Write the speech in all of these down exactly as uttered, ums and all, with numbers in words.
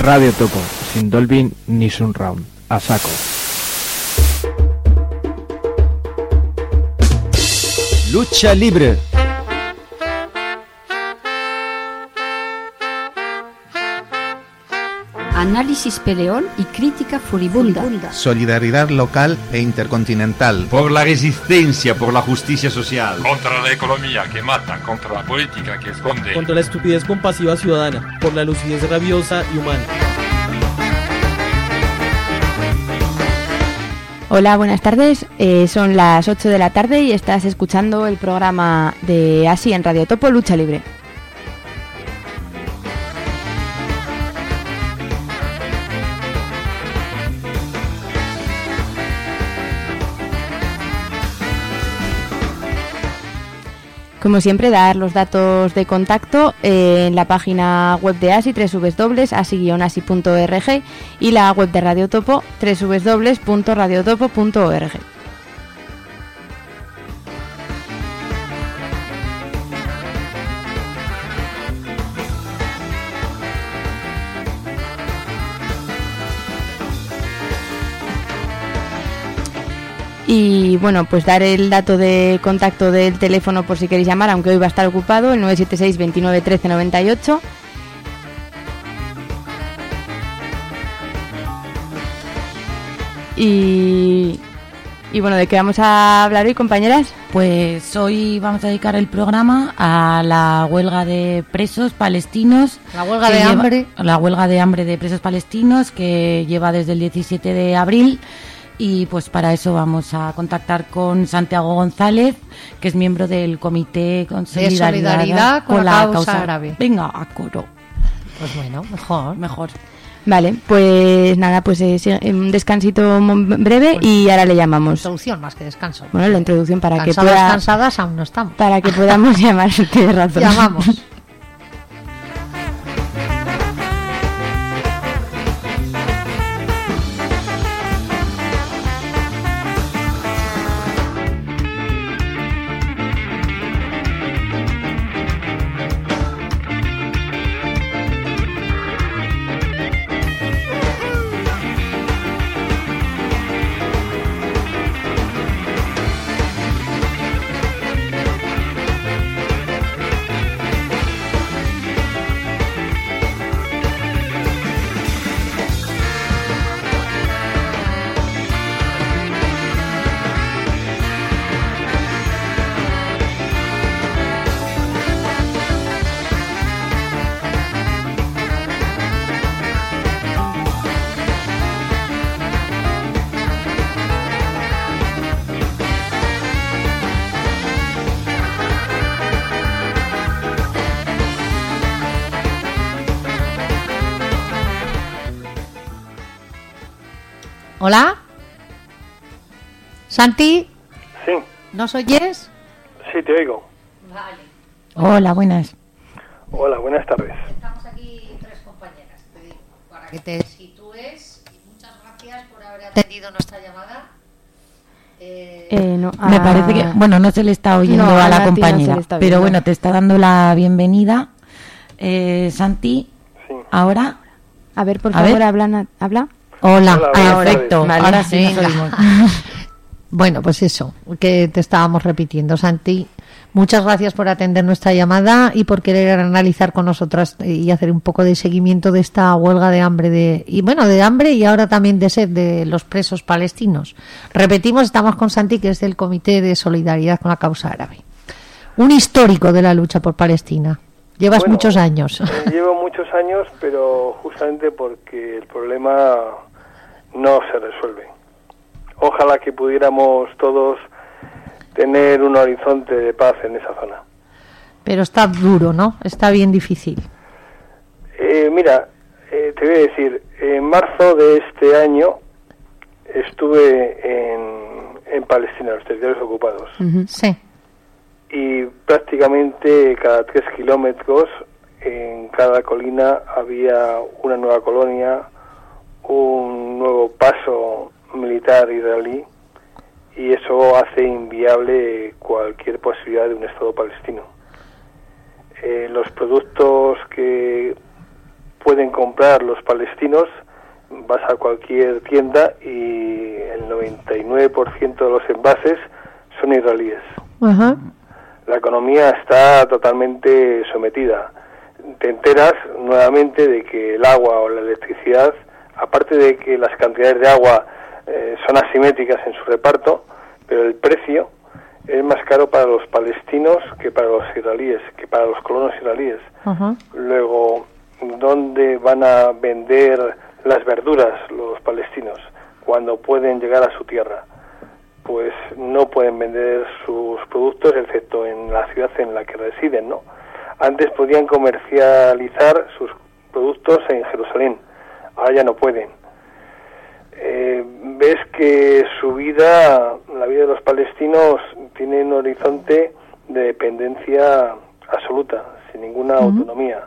Radio Topo, sin Dolby ni Surround, a saco. Lucha libre. Análisis peleón y crítica furibunda. Solidaridad local e intercontinental. Por la resistencia, por la justicia social. Contra la economía que mata, contra la política que esconde. Contra la estupidez compasiva ciudadana, por la lucidez rabiosa y humana. Hola, buenas tardes. Eh, son las ocho de la tarde y estás escuchando el programa de Así en Radio Topo, Lucha Libre. Como siempre, dar los datos de contacto eh, en la página web de ASI, doble u doble u doble u punto asi guion asi punto org, y la web de Radio Topo, doble u doble u doble u punto radio topo punto org. Y bueno, pues dar el dato de contacto del teléfono por si queréis llamar, aunque hoy va a estar ocupado, el nueve siete seis, veintinueve, trece, noventa y ocho. Y, y bueno, ¿de qué vamos a hablar hoy, compañeras? Pues hoy vamos a dedicar el programa a la huelga de presos palestinos. La huelga de lleva, hambre. La huelga de hambre de presos palestinos que lleva desde el diecisiete de abril. Y pues para eso vamos a contactar con Santiago González, que es miembro del Comité con Solidaridad, de solidaridad con, con la, la causa, causa árabe. Venga, a coro. Pues bueno, mejor. Mejor. Vale, pues nada, pues eh, un descansito breve pues, y ahora le llamamos. Introducción más que descanso. Bueno, la introducción para cansadas, que pueda... cansadas aún no estamos. Para que podamos llamar, tienes razón. Llamamos. ¿Hola? ¿Santi? Sí. ¿Nos oyes? Sí, te oigo. Vale. Hola, buenas. Hola, buenas tardes. Estamos aquí tres compañeras, te digo, para que te sitúes. Y muchas gracias por haber atendido nuestra llamada. Eh, eh, no, Me a... parece que, bueno, no se le está oyendo no, a, a la compañera, no pero bueno, te está dando la bienvenida. Eh, Santi, sí. Ahora. A ver, por a favor, ver. habla. habla. Hola, Hola ah, perfecto, vale, ahora sí nos oímos. Bueno, pues eso, que te estábamos repitiendo, Santi. Muchas gracias por atender nuestra llamada y por querer analizar con nosotras y hacer un poco de seguimiento de esta huelga de hambre de y bueno, de hambre y ahora también de sed de los presos palestinos. Repetimos, estamos con Santi, que es del Comité de Solidaridad con la Causa Árabe. Un histórico de la lucha por Palestina. Llevas bueno, muchos años. Eh, llevo muchos años, pero justamente porque el problema no se resuelve. Ojalá que pudiéramos todos tener un horizonte de paz en esa zona. Pero está duro, ¿no? Está bien difícil. Eh, mira, eh, te voy a decir, en marzo de este año estuve en, en Palestina, los territorios ocupados. Uh-huh. Sí. Y prácticamente cada tres kilómetros en cada colina había una nueva colonia, un nuevo paso militar israelí, y eso hace inviable cualquier posibilidad de un Estado palestino. Eh, los productos que pueden comprar los palestinos. Vas a cualquier tienda y el noventa y nueve por ciento de los envases son israelíes. Uh-huh. La economía está totalmente sometida. Te enteras nuevamente de que el agua o la electricidad, aparte de que las cantidades de agua eh, son asimétricas en su reparto, pero el precio es más caro para los palestinos que para los israelíes, que para los colonos israelíes. Uh-huh. Luego, ¿dónde van a vender las verduras los palestinos cuando pueden llegar a su tierra? Pues no pueden vender sus productos excepto en la ciudad en la que residen, ¿no? Antes podían comercializar sus productos en Jerusalén, ahora ya no pueden. Eh, ves que su vida, la vida de los palestinos, tiene un horizonte de dependencia absoluta, sin ninguna uh-huh. autonomía.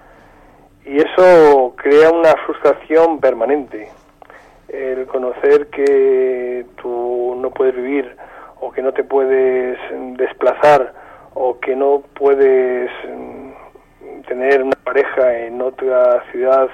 Y eso crea una frustración permanente. El conocer que tú no puedes vivir, o que no te puedes desplazar, o que no puedes tener una pareja en otra ciudad,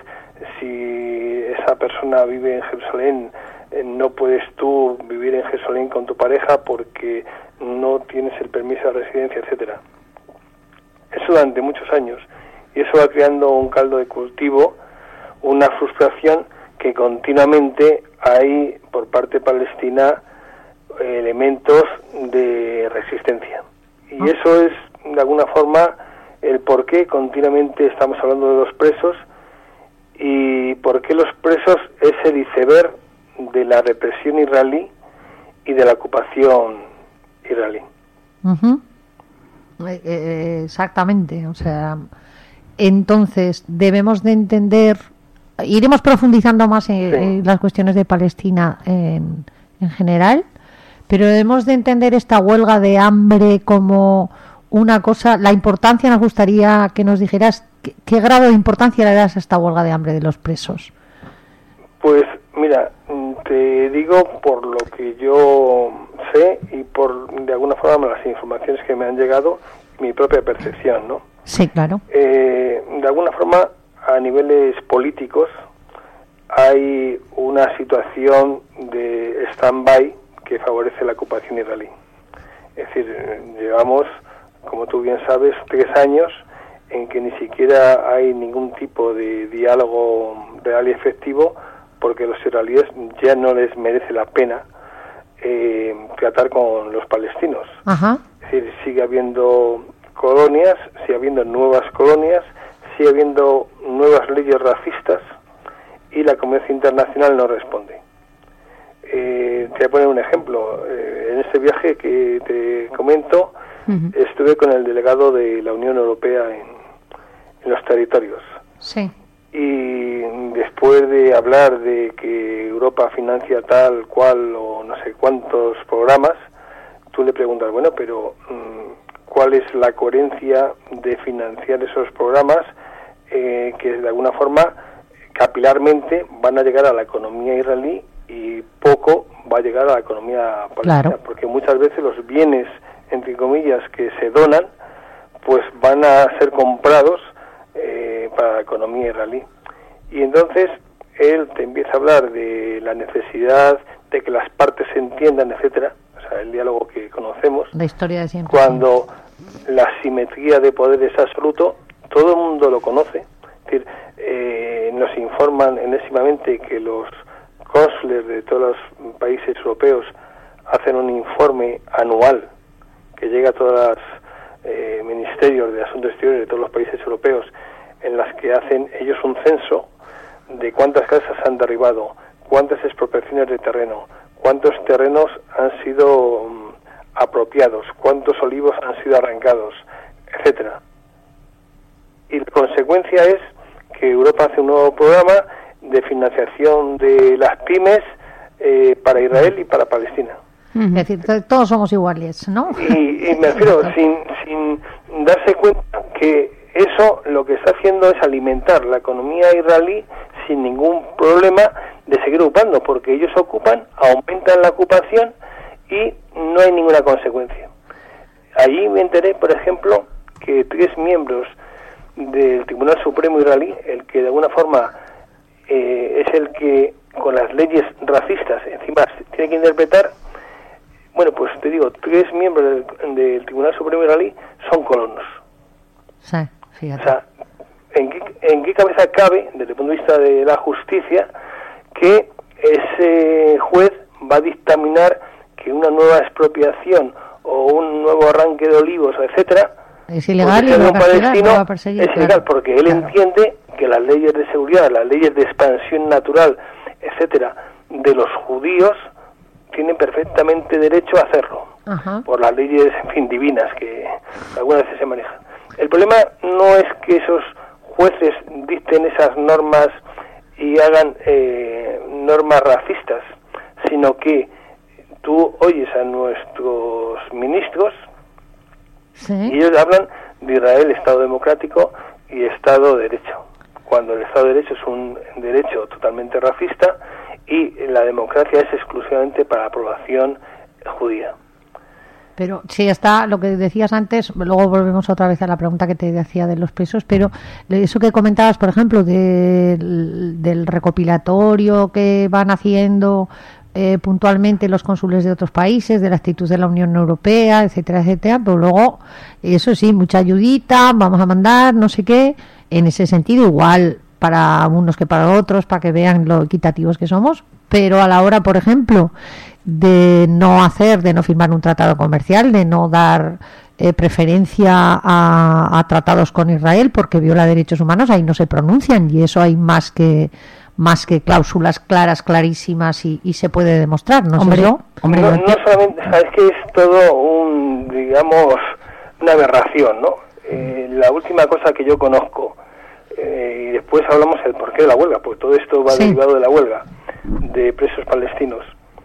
si esa persona vive en Jerusalén, no puedes tú vivir en Jerusalén con tu pareja porque no tienes el permiso de residencia, etcétera. Eso durante muchos años. Y eso va creando un caldo de cultivo, una frustración que continuamente hay por parte palestina elementos de resistencia. Y eso es, de alguna forma, el por qué continuamente estamos hablando de los presos y por qué los presos es el iceberg de la represión israelí y de la ocupación israelí. Uh-huh. Eh, eh, exactamente, o sea... Entonces, debemos de entender, iremos profundizando más en, sí. en las cuestiones de Palestina en, en general, pero debemos de entender esta huelga de hambre como una cosa, la importancia, nos gustaría que nos dijeras qué, qué grado de importancia le das a esta huelga de hambre de los presos. Pues mira, te digo por lo que yo sé y por de alguna forma las informaciones que me han llegado, mi propia percepción, ¿no? Sí, claro. Eh, de alguna forma, a niveles políticos, hay una situación de stand-by que favorece la ocupación israelí. Es decir, llevamos, como tú bien sabes, tres años en que ni siquiera hay ningún tipo de diálogo real y efectivo, porque a los israelíes ya no les merece la pena eh, tratar con los palestinos. Ajá. Es decir, sigue habiendo colonias, sigue habiendo nuevas colonias, sigue habiendo nuevas leyes racistas y la comunidad internacional no responde. Eh, te voy a poner un ejemplo. Eh, en este viaje que te comento, uh-huh. estuve con el delegado de la Unión Europea en, en los territorios. Sí. Y después de hablar de que Europa financia tal cual o no sé cuántos programas, tú le preguntas, bueno, pero ¿cuál es la coherencia de financiar esos programas eh, que de alguna forma capilarmente van a llegar a la economía israelí y poco va a llegar a la economía palestina? Claro. Porque muchas veces los bienes, entre comillas, que se donan, pues van a ser comprados eh, para la economía israelí. Y entonces él te empieza a hablar de la necesidad de que las partes se entiendan, etcétera, o sea, el diálogo que conocemos. La historia de siempre. Cuando la simetría de poder es absoluto, todo el mundo lo conoce. Es decir, eh, nos informan enésimamente que los cónsules de todos los países europeos hacen un informe anual que llega a todos los eh, ministerios de Asuntos Exteriores de todos los países europeos, en las que hacen ellos un censo de cuántas casas han derribado, cuántas expropiaciones de terreno, cuántos terrenos han sido um, apropiados, cuántos olivos han sido arrancados, etcétera. Y la consecuencia es que Europa hace un nuevo programa de financiación de las pymes eh, para Israel y para Palestina. Es decir, todos somos iguales, ¿no? Y, y me refiero, sin, sin darse cuenta que eso lo que está haciendo es alimentar la economía israelí sin ningún problema de seguir ocupando, porque ellos ocupan, aumentan la ocupación y no hay ninguna consecuencia. Allí me enteré, por ejemplo, que tres miembros del Tribunal Supremo israelí, el que de alguna forma eh, es el que con las leyes racistas encima tiene que interpretar. Bueno, pues te digo, tres miembros del, del Tribunal Supremo israelí son colonos. Sí, fíjate. O sea, ¿en qué, ¿en qué cabeza cabe, desde el punto de vista de la justicia, que ese juez va a dictaminar que una nueva expropiación o un nuevo arranque de olivos, etcétera, es ilegal y un lo palestino va a perseguir, es claro. ilegal porque él Claro. entiende que las leyes de seguridad, las leyes de expansión natural, etcétera, de los judíos tienen perfectamente derecho a hacerlo. Ajá. Por las leyes, en fin, divinas que algunas veces se manejan. El problema no es que esos jueces dicten esas normas y hagan eh, normas racistas, sino que tú oyes a nuestros ministros Sí. y ellos hablan de Israel, Estado democrático y Estado de Derecho, cuando el Estado de Derecho es un derecho totalmente racista y la democracia es exclusivamente para la población judía. Pero sí, está lo que decías antes, luego volvemos otra vez a la pregunta que te hacía de los presos, pero eso que comentabas, por ejemplo, del, del recopilatorio que van haciendo eh, puntualmente los cónsules de otros países, de la actitud de la Unión Europea, etcétera, etcétera, pero luego, eso sí, mucha ayudita, vamos a mandar, no sé qué, en ese sentido igual para unos que para otros, para que vean lo equitativos que somos, pero a la hora, por ejemplo, de no hacer, de no firmar un tratado comercial, de no dar eh, preferencia a, a tratados con Israel porque viola derechos humanos, ahí no se pronuncian y eso hay más que más que cláusulas claras, clarísimas y, y se puede demostrar, ¿no? Hombre, ¿no? hombre, no, no solamente, sabes que es todo un, digamos, una aberración, ¿no? Eh, la última cosa que yo conozco, eh, y después hablamos del porqué de la huelga, porque todo esto va Sí. derivado de la huelga de presos palestinos.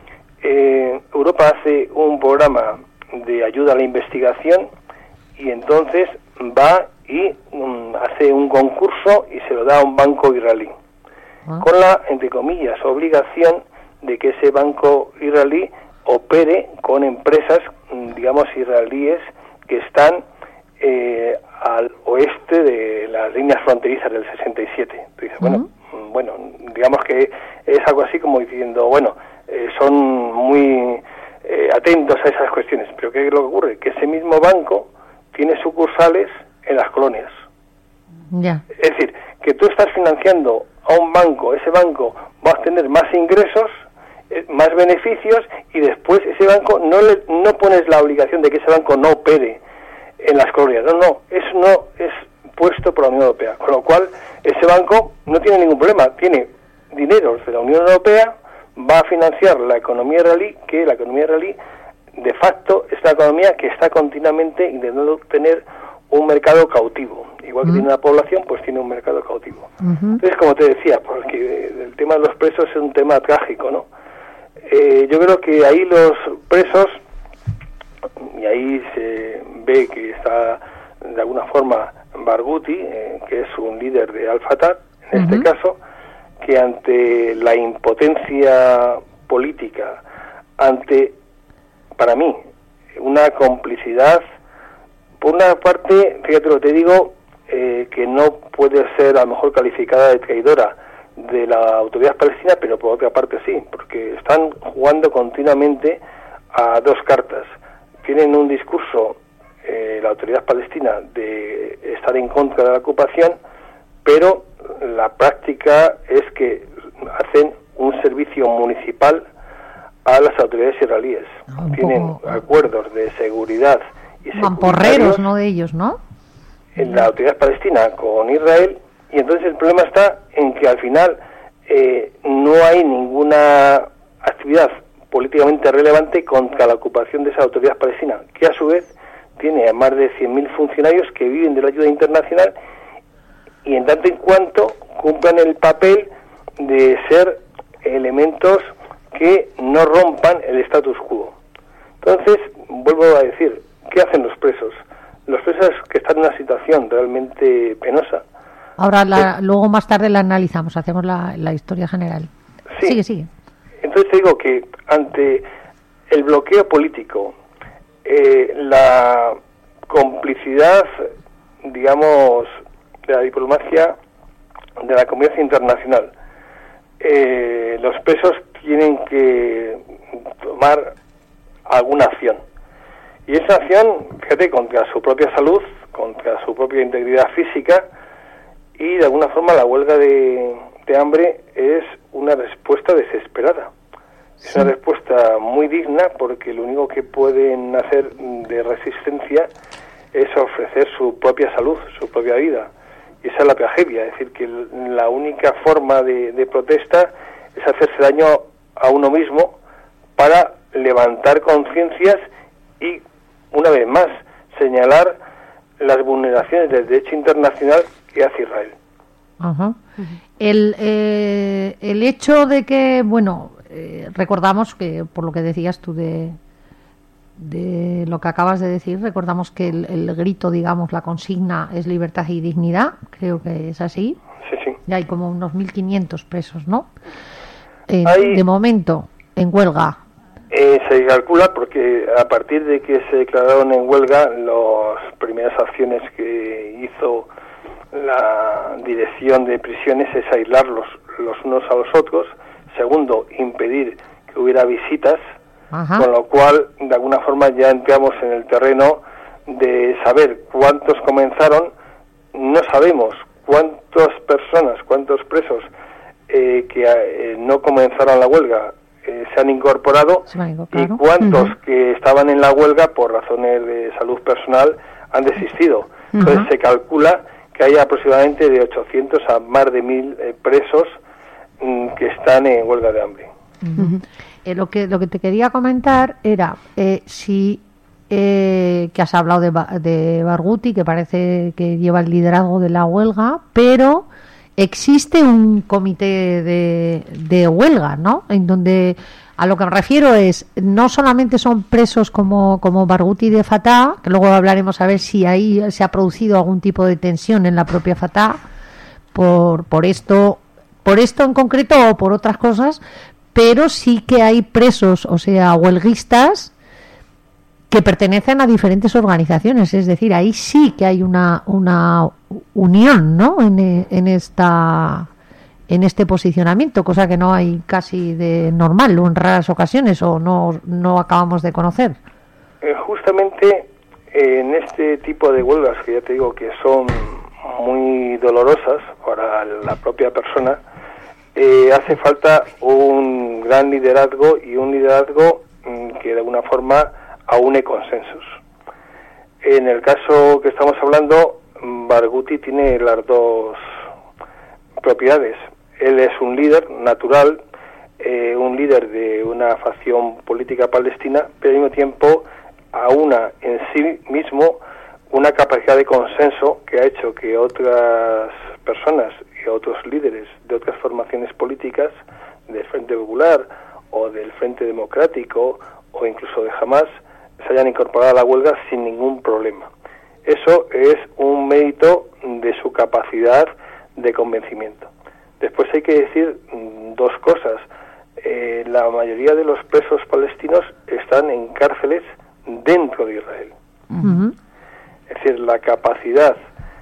Eh, Europa hace un programa de ayuda a la investigación y entonces va y um, hace un concurso y se lo da a un banco israelí, Ah. con la, entre comillas, obligación de que ese banco israelí opere con empresas, digamos, israelíes que están eh, al oeste de las líneas fronterizas del sesenta y siete. Tú dices, bueno, Uh-huh. bueno, digamos que es algo así como diciendo, bueno, eh, son muy eh, atentos a esas cuestiones, pero ¿qué es lo que ocurre? Que ese mismo banco tiene sucursales en las colonias. Ya. Es decir, que tú estás financiando a un banco, ese banco va a obtener más ingresos, eh, más beneficios, y después ese banco no le, no pones la obligación de que ese banco no opere en las colonias. No, no, eso no es puesto por la Unión Europea. Con lo cual, ese banco no tiene ningún problema, tiene dineros de la Unión Europea, va a financiar la economía israelí, que la economía israelí de facto es la economía que está continuamente intentando tener un mercado cautivo. Igual que Mm. tiene una población, pues tiene un mercado cautivo. Ujú. Entonces, como te decía, porque el tema de los presos es un tema trágico, ¿no? Eh, yo creo que ahí los presos, y ahí se ve que está de alguna forma Barghouti, eh, que es un líder de Al-Fatah, en Ujú. este caso, que ante la impotencia política, ante, para mí, una complicidad, por una parte, fíjate lo que te digo, eh, que no puede ser a lo mejor calificada de traidora de la autoridad palestina, pero por otra parte sí, porque están jugando continuamente a dos cartas. Tienen un discurso, eh, la autoridad palestina, de estar en contra de la ocupación, pero la práctica es que hacen un servicio municipal a las autoridades israelíes. Un Tienen poco acuerdos de seguridad y mamporreros, secundarios ¿no? De ellos, ¿no? en la autoridad palestina con Israel, y entonces el problema está en que al final eh, no hay ninguna actividad políticamente relevante contra la ocupación de esa autoridad palestina, que a su vez tiene a más de cien mil funcionarios que viven de la ayuda internacional y en tanto en cuanto cumplan el papel de ser elementos que no rompan el status quo. Entonces, vuelvo a decir, ¿qué hacen los presos? Los presos que están en una situación realmente penosa. Ahora, la, Sí. luego más tarde la analizamos, hacemos la, la historia general. Sí. Sigue, sigue. Entonces te digo que ante el bloqueo político, eh, la complicidad, digamos, de la diplomacia de la comunidad internacional. Eh, los presos tienen que tomar alguna acción. Y esa acción, fíjate, contra su propia salud, contra su propia integridad física, y de alguna forma la huelga de, de hambre es una respuesta desesperada. Es una respuesta muy digna, porque lo único que pueden hacer de resistencia es ofrecer su propia salud, su propia vida. Y esa es la tragedia, es decir, que la única forma de, de protesta es hacerse daño a uno mismo para levantar conciencias y, una vez más, señalar las vulneraciones del derecho internacional que hace Israel. Ajá. El, eh, el hecho de que, bueno, eh, recordamos que, por lo que decías tú de, de lo que acabas de decir, recordamos que el, el grito, digamos, la consigna es libertad y dignidad, creo que es así. Sí, sí. Y hay como unos mil quinientos presos, ¿no? Eh, hay... De momento, en huelga. Eh, se calcula porque a partir de que se declararon en huelga, las primeras acciones que hizo la dirección de prisiones es aislarlos los unos a los otros. Segundo, impedir que hubiera visitas. Ajá. Con lo cual, de alguna forma, ya entramos en el terreno de saber cuántos comenzaron. No sabemos cuántas personas, cuántos presos eh, que eh, no comenzaron la huelga eh, se han incorporado, y cuántos uh-huh. que estaban en la huelga por razones de salud personal han desistido. Uh-huh. Entonces se calcula que hay aproximadamente de ochocientos a más de mil eh, presos mm, que están en huelga de hambre. Uh-huh. Eh, lo que lo que te quería comentar era eh, si eh, que has hablado de, de Barghouti, que parece que lleva el liderazgo de la huelga, pero existe un comité de, de huelga, ¿no? En donde, a lo que me refiero es, no solamente son presos como, como Barghouti de Fatah, que luego hablaremos a ver si ahí se ha producido algún tipo de tensión en la propia Fatah por, por esto, por esto en concreto o por otras cosas, pero sí que hay presos, o sea, huelguistas que pertenecen a diferentes organizaciones, es decir, ahí sí que hay una una unión, ¿no? En, en esta en este posicionamiento, cosa que no hay casi de normal o en raras ocasiones o no no acabamos de conocer. Eh, justamente eh, en este tipo de huelgas, que ya te digo que son muy dolorosas para la propia persona, eh, hace falta un gran liderazgo y un liderazgo mm, que de alguna forma aúne consensos. En el caso que estamos hablando, Barghouti tiene las dos propiedades. Él es un líder natural, eh, un líder de una facción política palestina, pero al mismo tiempo aúna en sí mismo una capacidad de consenso que ha hecho que otras personas y otros líderes de otras formaciones políticas, del Frente Popular o del Frente Democrático o incluso de Hamás, se hayan incorporado a la huelga sin ningún problema. Eso es un mérito de su capacidad de convencimiento. Después hay que decir dos cosas. Eh, la mayoría de los presos palestinos están en cárceles dentro de Israel. Uh-huh. Es decir, la capacidad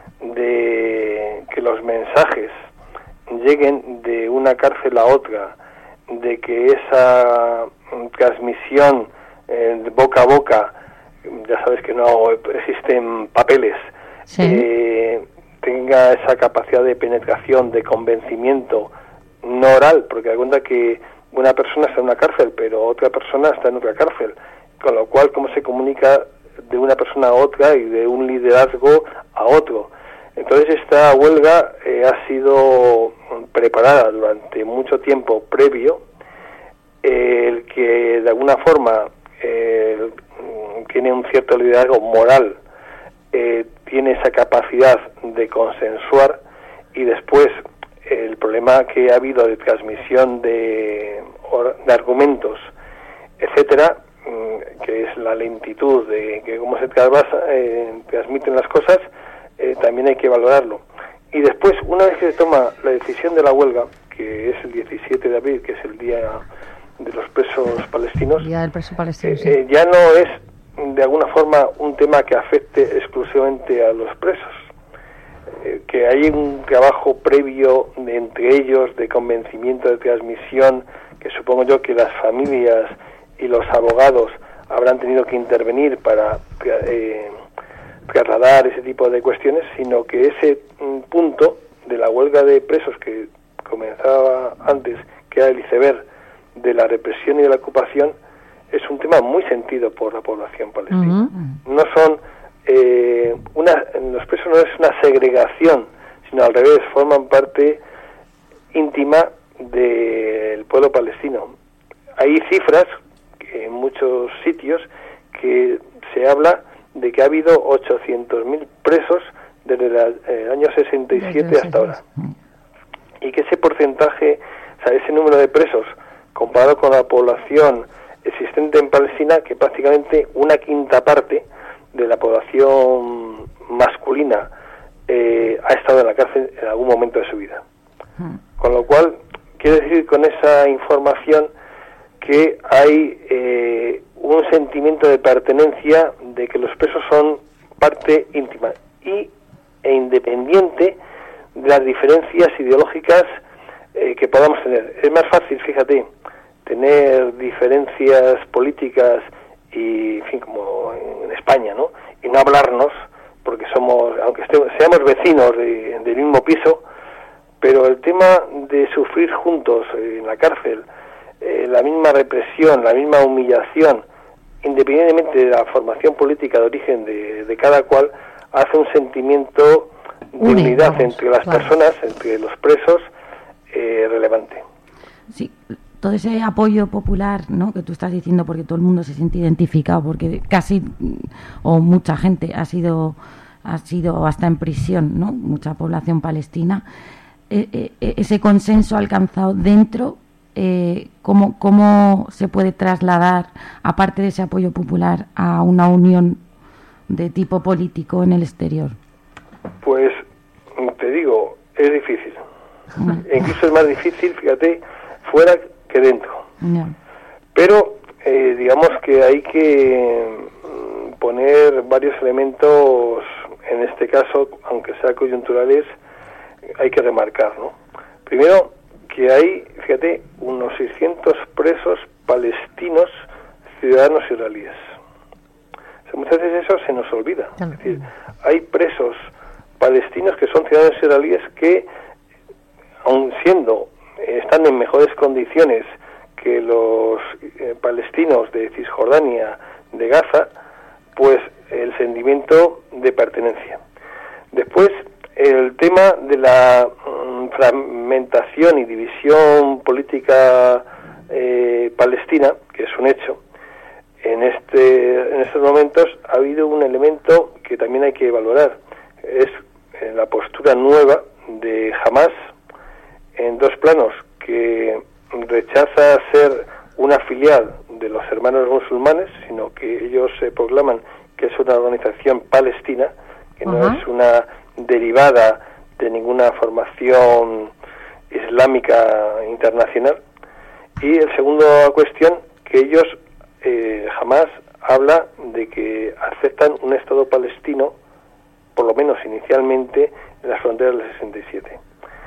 de que los mensajes lleguen de una cárcel a otra, de que esa transmisión eh, de boca a boca, ya sabes que no existen papeles, sí. eh, tenga esa capacidad de penetración, de convencimiento no oral, porque da cuenta que una persona está en una cárcel, pero otra persona está en otra cárcel, con lo cual cómo se comunica de una persona a otra y de un liderazgo a otro. Entonces esta huelga eh, ha sido preparada durante mucho tiempo previo, eh, el que de alguna forma eh, tiene un cierto liderazgo moral, eh, tiene esa capacidad de consensuar, y después el problema que ha habido de transmisión de, de argumentos, etcétera, que es la lentitud de que cómo se trasvasa, eh, transmiten las cosas, eh, también hay que valorarlo. Y después, una vez que se toma la decisión de la huelga, que es el diecisiete de abril, que es el día de los presos palestinos, día del preso palestino, eh, sí. eh, ya no es de alguna forma un tema que afecte exclusivamente a los presos. eh, que hay un trabajo previo de, entre ellos de convencimiento, de transmisión, que supongo yo que las familias y los abogados habrán tenido que intervenir para eh, trasladar ese tipo de cuestiones, sino que ese mm, punto de la huelga de presos que comenzaba antes, que era el iceberg de la represión y de la ocupación, es un tema muy sentido por la población palestina. Uh-huh. No son eh, una, los presos no es una segregación, sino al revés, forman parte íntima del pueblo palestino. Hay cifras que en muchos sitios que se habla de que ha habido ochocientos mil presos desde la, eh, el año sesenta y siete hasta ahora, y que ese porcentaje, o sea, ese número de presos comparado con la población existente en Palestina, que prácticamente una quinta parte de la población masculina eh, ha estado en la cárcel en algún momento de su vida. Hmm. Con lo cual, quiero decir con esa información que hay eh, un sentimiento de pertenencia, de que los presos son parte íntima y, e independiente de las diferencias ideológicas eh, que podamos tener. Es más fácil, fíjate, tener diferencias políticas y, en fin, como en España, ¿no? Y no hablarnos, porque somos, aunque estemos, seamos vecinos de, del mismo piso, pero el tema de sufrir juntos eh, en la cárcel, eh, la misma represión, la misma humillación, independientemente de la formación política de origen de, de cada cual, hace un sentimiento de Une, unidad vamos, entre las claro. personas, entre los presos, eh, relevante. Sí, todo ese apoyo popular, ¿no?, que tú estás diciendo, porque todo el mundo se siente identificado, porque casi o mucha gente ha sido ha sido hasta en prisión, ¿no?, mucha población palestina. Eh, eh, ese consenso alcanzado dentro, eh, ¿cómo, ¿cómo se puede trasladar, aparte de ese apoyo popular, a una unión de tipo político en el exterior? Pues te digo, es difícil. Mm. E incluso es más difícil, fíjate, fuera que dentro. Yeah. Pero eh, digamos que hay que poner varios elementos, en este caso, aunque sea coyunturales, hay que remarcar, ¿no? Primero, que hay, fíjate, unos seiscientos presos palestinos ciudadanos israelíes. O sea, muchas veces eso se nos olvida. Es decir, hay presos palestinos que son ciudadanos israelíes que, aun siendo, eh, están en mejores condiciones que los eh, palestinos de Cisjordania, de Gaza, pues el sentimiento de pertenencia. Después, el tema de la um, fragmentación y división política eh, palestina, que es un hecho, en este en estos momentos ha habido un elemento que también hay que valorar, es eh, la postura nueva de Hamás en dos planos, que rechaza ser una filial de los hermanos musulmanes, sino que ellos se proclaman que es una organización palestina, que uh-huh. no es una derivada de ninguna formación islámica internacional. Y el segundo cuestión, que ellos eh, jamás habla de que aceptan un Estado palestino, por lo menos inicialmente, en las fronteras del sesenta y siete.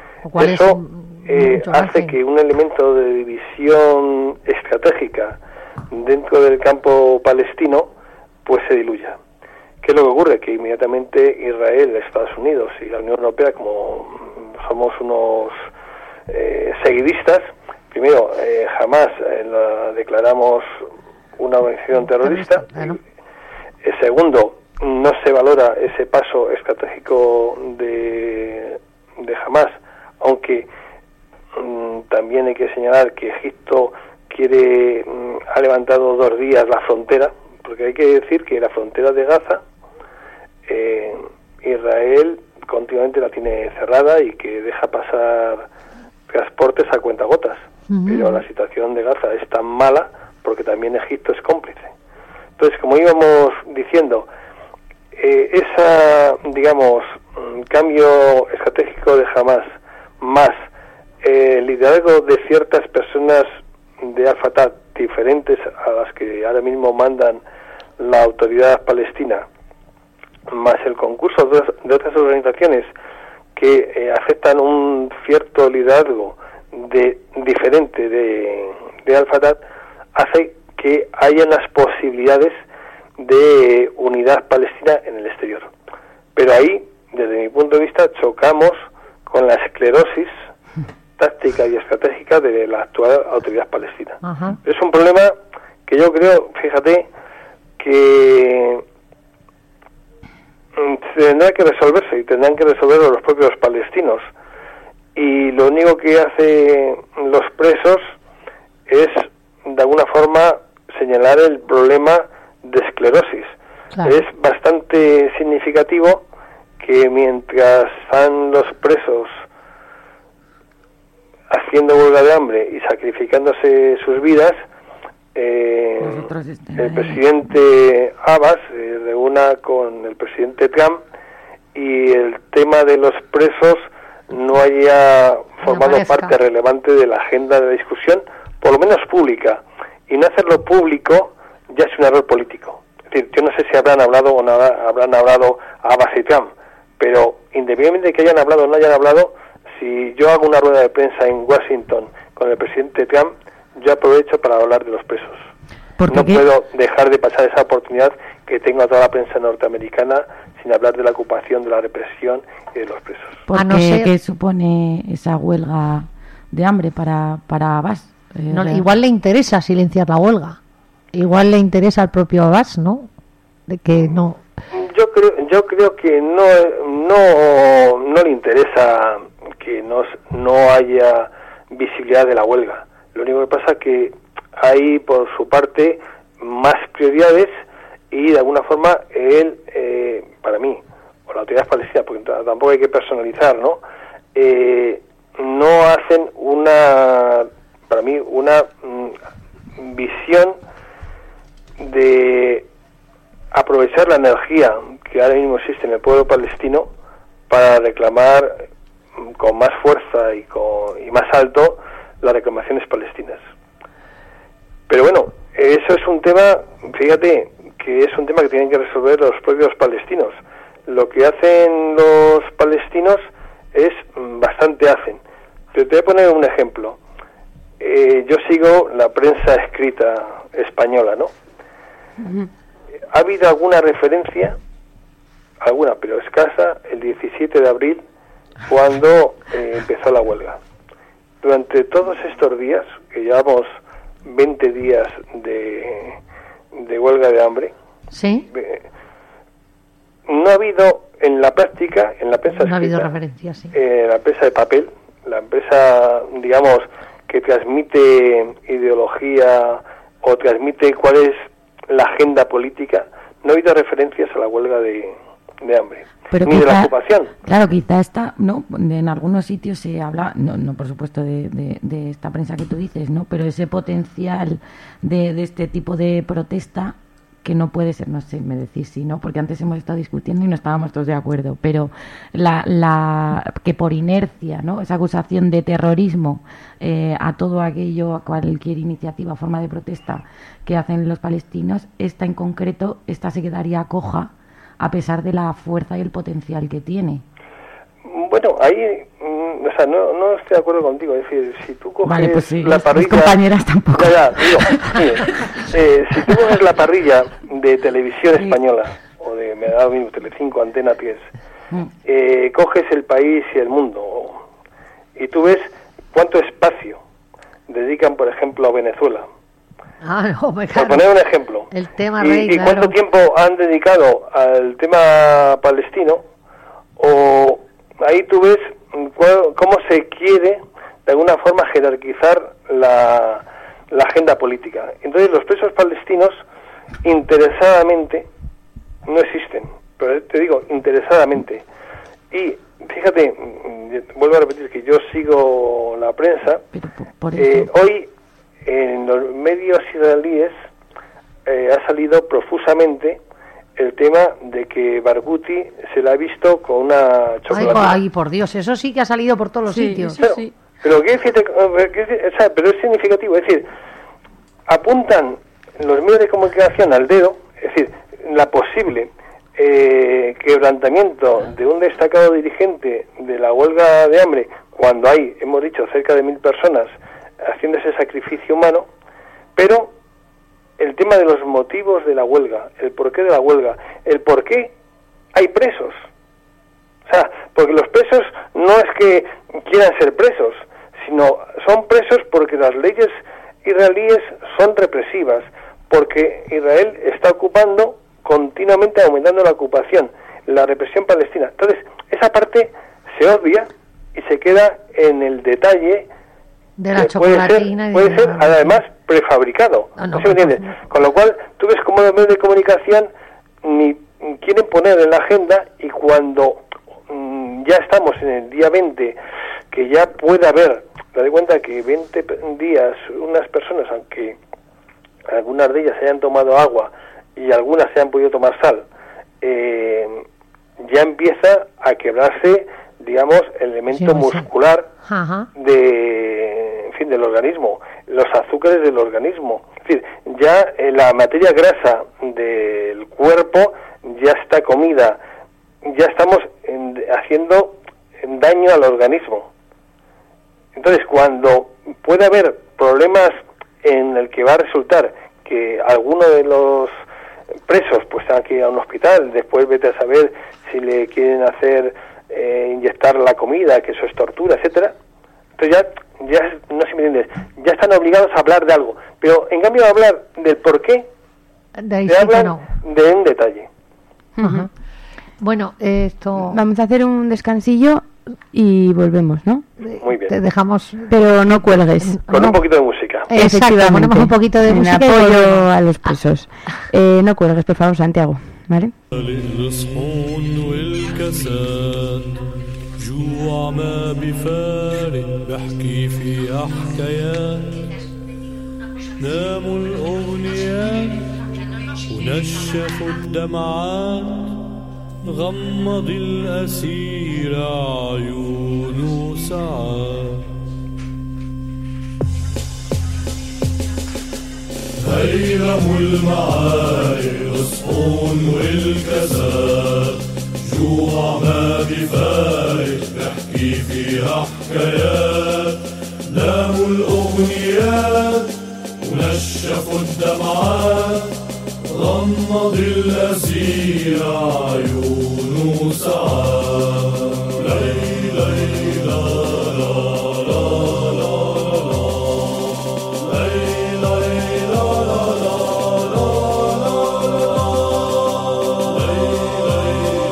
Eso eh, hace que un elemento de división estratégica dentro del campo palestino pues se diluya. ¿Qué es lo que ocurre? Que inmediatamente Israel, Estados Unidos y la Unión Europea, como somos unos eh, seguidistas, primero, eh, jamás eh, la declaramos una organización terrorista. Bueno. Eh, segundo, no se valora ese paso estratégico de, de Hamás, aunque mmm, también hay que señalar que Egipto quiere mmm, ha levantado dos días la frontera, porque hay que decir que la frontera de Gaza, eh, Israel continuamente la tiene cerrada y que deja pasar transportes a cuentagotas. Uh-huh. Pero la situación de Gaza es tan mala porque también Egipto es cómplice. Entonces, como íbamos diciendo, eh, esa, digamos, cambio estratégico de Hamás, más eh, el liderazgo de ciertas personas de Al-Fatah diferentes a las que ahora mismo mandan la autoridad palestina, más el concurso de, de otras organizaciones que eh, aceptan un cierto liderazgo de, diferente de, de Al-Fatah, hace que haya unas posibilidades de unidad palestina en el exterior. Pero ahí, desde mi punto de vista, chocamos con la esclerosis táctica y estratégica de la actual autoridad palestina. Ajá. Es un problema que yo creo, fíjate, que tendrá que resolverse y tendrán que resolverlo los propios palestinos. Y lo único que hacen los presos es, de alguna forma, señalar el problema de esclerosis. Claro. Es bastante significativo que mientras están los presos haciendo huelga de hambre y sacrificándose sus vidas, eh, el presidente Abbas se reúna con el presidente Trump y el tema de los presos no haya formado parte relevante de la agenda de la discusión, por lo menos pública. Y no hacerlo público ya es un error político. Es decir, yo no sé si habrán hablado o no habrán hablado Abbas y Trump, pero independientemente de que hayan hablado o no hayan hablado, si yo hago una rueda de prensa en Washington con el presidente Trump, yo aprovecho para hablar de los presos. No qué? puedo dejar de pasar esa oportunidad que tengo a toda la prensa norteamericana sin hablar de la ocupación, de la represión y de los presos. ¿Por no ser... ¿Qué supone esa huelga de hambre para, para Abbas? Eh, no, igual le interesa silenciar la huelga. Igual le interesa al propio Abbas, ¿no? De que no... Yo creo, yo creo que no, no, no le interesa que no, no haya visibilidad de la huelga. Lo único que pasa es que hay por su parte más prioridades y de alguna forma él, eh, para mí, o la autoridad palestina, porque tampoco hay que personalizar, ¿no? Eh, no hacen una, para mí, una mm, visión de aprovechar la energía que ahora mismo existe en el pueblo palestino para reclamar con más fuerza y, con, y más alto las reclamaciones palestinas. Pero bueno, eso es un tema, fíjate, que es un tema que tienen que resolver los propios palestinos. Lo que hacen los palestinos es bastante hacen. Pero te voy a poner un ejemplo. Eh, yo sigo la prensa escrita española, ¿no? Uh-huh. ¿Ha habido alguna referencia, alguna, pero escasa, el diecisiete de abril, cuando eh, empezó la huelga? Durante todos estos días, que llevamos veinte días de, de huelga de hambre, ¿sí? eh, no ha habido en la práctica, en la prensa no ha escrita, habido referencia, sí. eh, la empresa de papel, la empresa, digamos, que transmite ideología o transmite cuál es la agenda política, no ha habido referencias a la huelga de, de hambre, pero ni quizá, de la ocupación. Claro, quizá está, no, en algunos sitios se habla, no, no por supuesto de, de, de esta prensa que tú dices, no, pero ese potencial de, de este tipo de protesta que no puede ser, no sé, me decís sí, ¿no? Porque antes hemos estado discutiendo y no estábamos todos de acuerdo, pero la, la que por inercia, ¿no? Esa acusación de terrorismo eh, a todo aquello, a cualquier iniciativa, forma de protesta que hacen los palestinos, esta en concreto, esta se quedaría coja a pesar de la fuerza y el potencial que tiene. Bueno, ahí, mm, o sea, no, no estoy de acuerdo contigo. Es decir, si tú coges vale, pues sí, la parrilla... Mis compañeras tampoco. Ya, ya, digo, sí, eh, si tú coges la parrilla de televisión sí. española, o de, me da mismo, Telecinco, Antena tres, mm. eh, coges El País y El Mundo, y tú ves cuánto espacio dedican, por ejemplo, a Venezuela. Ah, no, me por poner un ejemplo. El tema y, rey, y claro. cuánto tiempo han dedicado al tema palestino, o ahí tú ves cuál, cómo se quiere de alguna forma jerarquizar la, la agenda política. Entonces los presos palestinos interesadamente no existen, pero te digo interesadamente. Y fíjate, vuelvo a repetir que yo sigo la prensa. Pero por, por eh, hoy en los medios israelíes eh, ha salido profusamente el tema de que Barghouti se la ha visto con una chocolatina. Ay, ay, por Dios, eso sí que ha salido por todos los sí, sitios. Pero, sí. pero, ¿qué es, qué es, o sea, pero es significativo, es decir, apuntan los medios de comunicación al dedo, es decir, la posible eh, quebrantamiento de un destacado dirigente de la huelga de hambre, cuando hay, hemos dicho, cerca de mil personas haciendo ese sacrificio humano, pero el tema de los motivos de la huelga, el porqué de la huelga, el por qué hay presos. O sea, porque los presos no es que quieran ser presos, sino son presos porque las leyes israelíes son represivas, porque Israel está ocupando, continuamente aumentando la ocupación, la represión palestina. Entonces, esa parte se obvia y se queda en el detalle de la que puede ser, puede ser además prefabricado. No, no, ¿Sí me entiendes? No. Con lo cual, tú ves cómo los medios de comunicación ni quieren poner en la agenda, y cuando mmm, ya estamos en el día veinte, que ya puede haber, te das cuenta que veinte días unas personas, aunque algunas de ellas hayan tomado agua y algunas se han podido tomar sal, eh, ya empieza a quebrarse, digamos, el elemento sí, muscular sí. de, en fin, del organismo, los azúcares del organismo. Es decir, ya eh, la materia grasa del cuerpo ya está comida, ya estamos en, haciendo daño al organismo. Entonces, cuando puede haber problemas en el que va a resultar que alguno de los presos pues tenga que ir a un hospital, después vete a saber si le quieren hacer eh, inyectar la comida, que eso es tortura, etcétera. Entonces ya, ya no sé si me entiendes, ya están obligados a hablar de algo, pero en cambio de hablar del por qué, de se hablan no. de un detalle. Uh-huh. Bueno, esto... Vamos a hacer un descansillo y volvemos, ¿no? Muy bien. Te dejamos... Pero no cuelgues. Con no. un poquito de música. Exacto, ponemos un poquito de en música apoyo a los presos. Eh, no cuelgues, por favor, Santiago, ¿vale? غمض الأسير عيون سعاد هيرموا المعاير الصحون والكساد جوع ما بفارق نحكي فيها حكايات ناموا الأغنيات ونشفوا الدمعات غمض الأسير عيون سعاد لي لي لا لا لا لا لا لي لي لا لا لا لا لي لي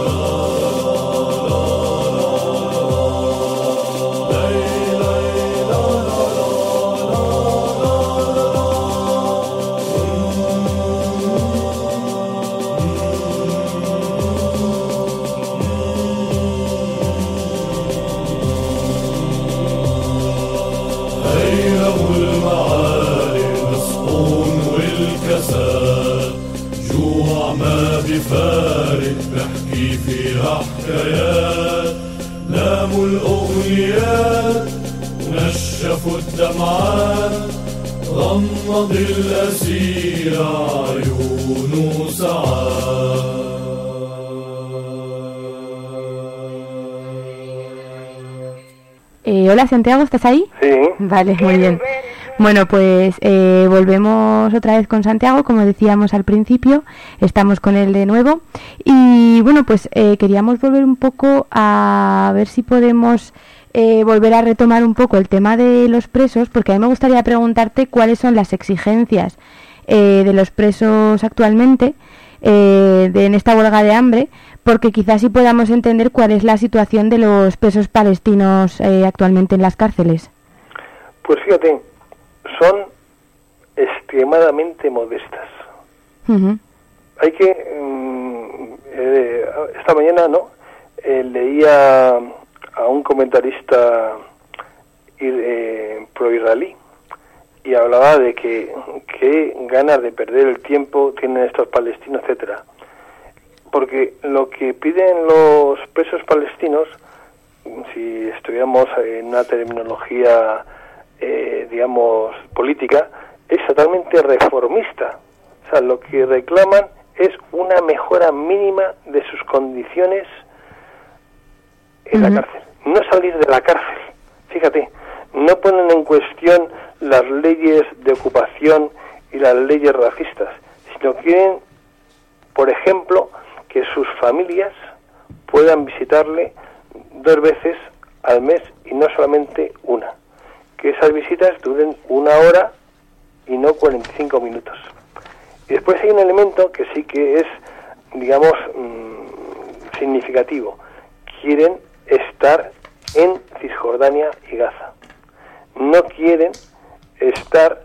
بفارق نحكي فيها حكايات ناموا الأغنيات ونشفوا الدمعات غمض الأسير عيون سعاد. Eh, hola Santiago, ¿estás ahí? Sí. Vale, muy bien. Bueno, pues eh, volvemos otra vez con Santiago, como decíamos al principio, estamos con él de nuevo y bueno, pues eh, queríamos volver un poco a ver si podemos eh, volver a retomar un poco el tema de los presos, porque a mí me gustaría preguntarte cuáles son las exigencias eh, de los presos actualmente eh, de, en esta huelga de hambre, porque quizás sí podamos entender cuál es la situación de los presos palestinos eh, actualmente en las cárceles. Pues fíjate, son extremadamente modestas. Uh-huh. Hay que... Um, eh, esta mañana, ¿no? Eh, leía a un comentarista eh, pro-israelí y hablaba de que qué ganas de perder el tiempo tienen estos palestinos, etcétera. Porque lo que piden los presos palestinos, si estuviéramos en una terminología Eh, digamos, política, es totalmente reformista. O sea, lo que reclaman es una mejora mínima de sus condiciones en uh-huh. la cárcel. No salir de la cárcel. Fíjate, no ponen en cuestión las leyes de ocupación y las leyes racistas, sino quieren, por ejemplo, que sus familias puedan visitarle dos veces al mes y no solamente una. Que esas visitas duren una hora y no cuarenta y cinco minutos. Y después hay un elemento que sí que es, digamos, mmm, significativo. Quieren estar en Cisjordania y Gaza. No quieren estar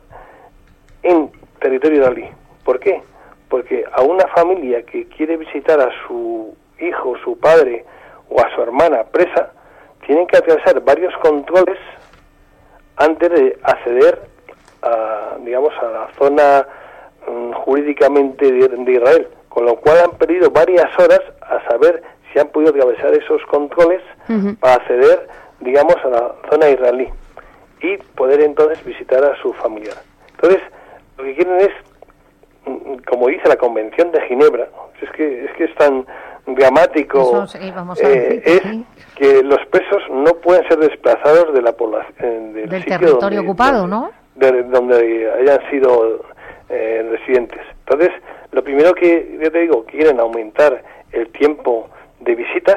en territorio israelí. ¿Por qué? Porque a una familia que quiere visitar a su hijo, su padre o a su hermana presa, tienen que atravesar varios controles antes de acceder a, digamos, a la zona um, jurídicamente de, de Israel, con lo cual han perdido varias horas a saber si han podido atravesar esos controles uh-huh. para acceder, digamos, a la zona israelí y poder entonces visitar a su familiar. Entonces, lo que quieren es, como dice la Convención de Ginebra, es que es que es tan dramático, Eso, sí, vamos a decir, eh, es sí. que los presos no pueden ser desplazados de la población del, del sitio territorio donde, ocupado, donde, ¿no? De, donde hayan sido eh, residentes. Entonces, lo primero que yo te digo, quieren aumentar el tiempo de visitas,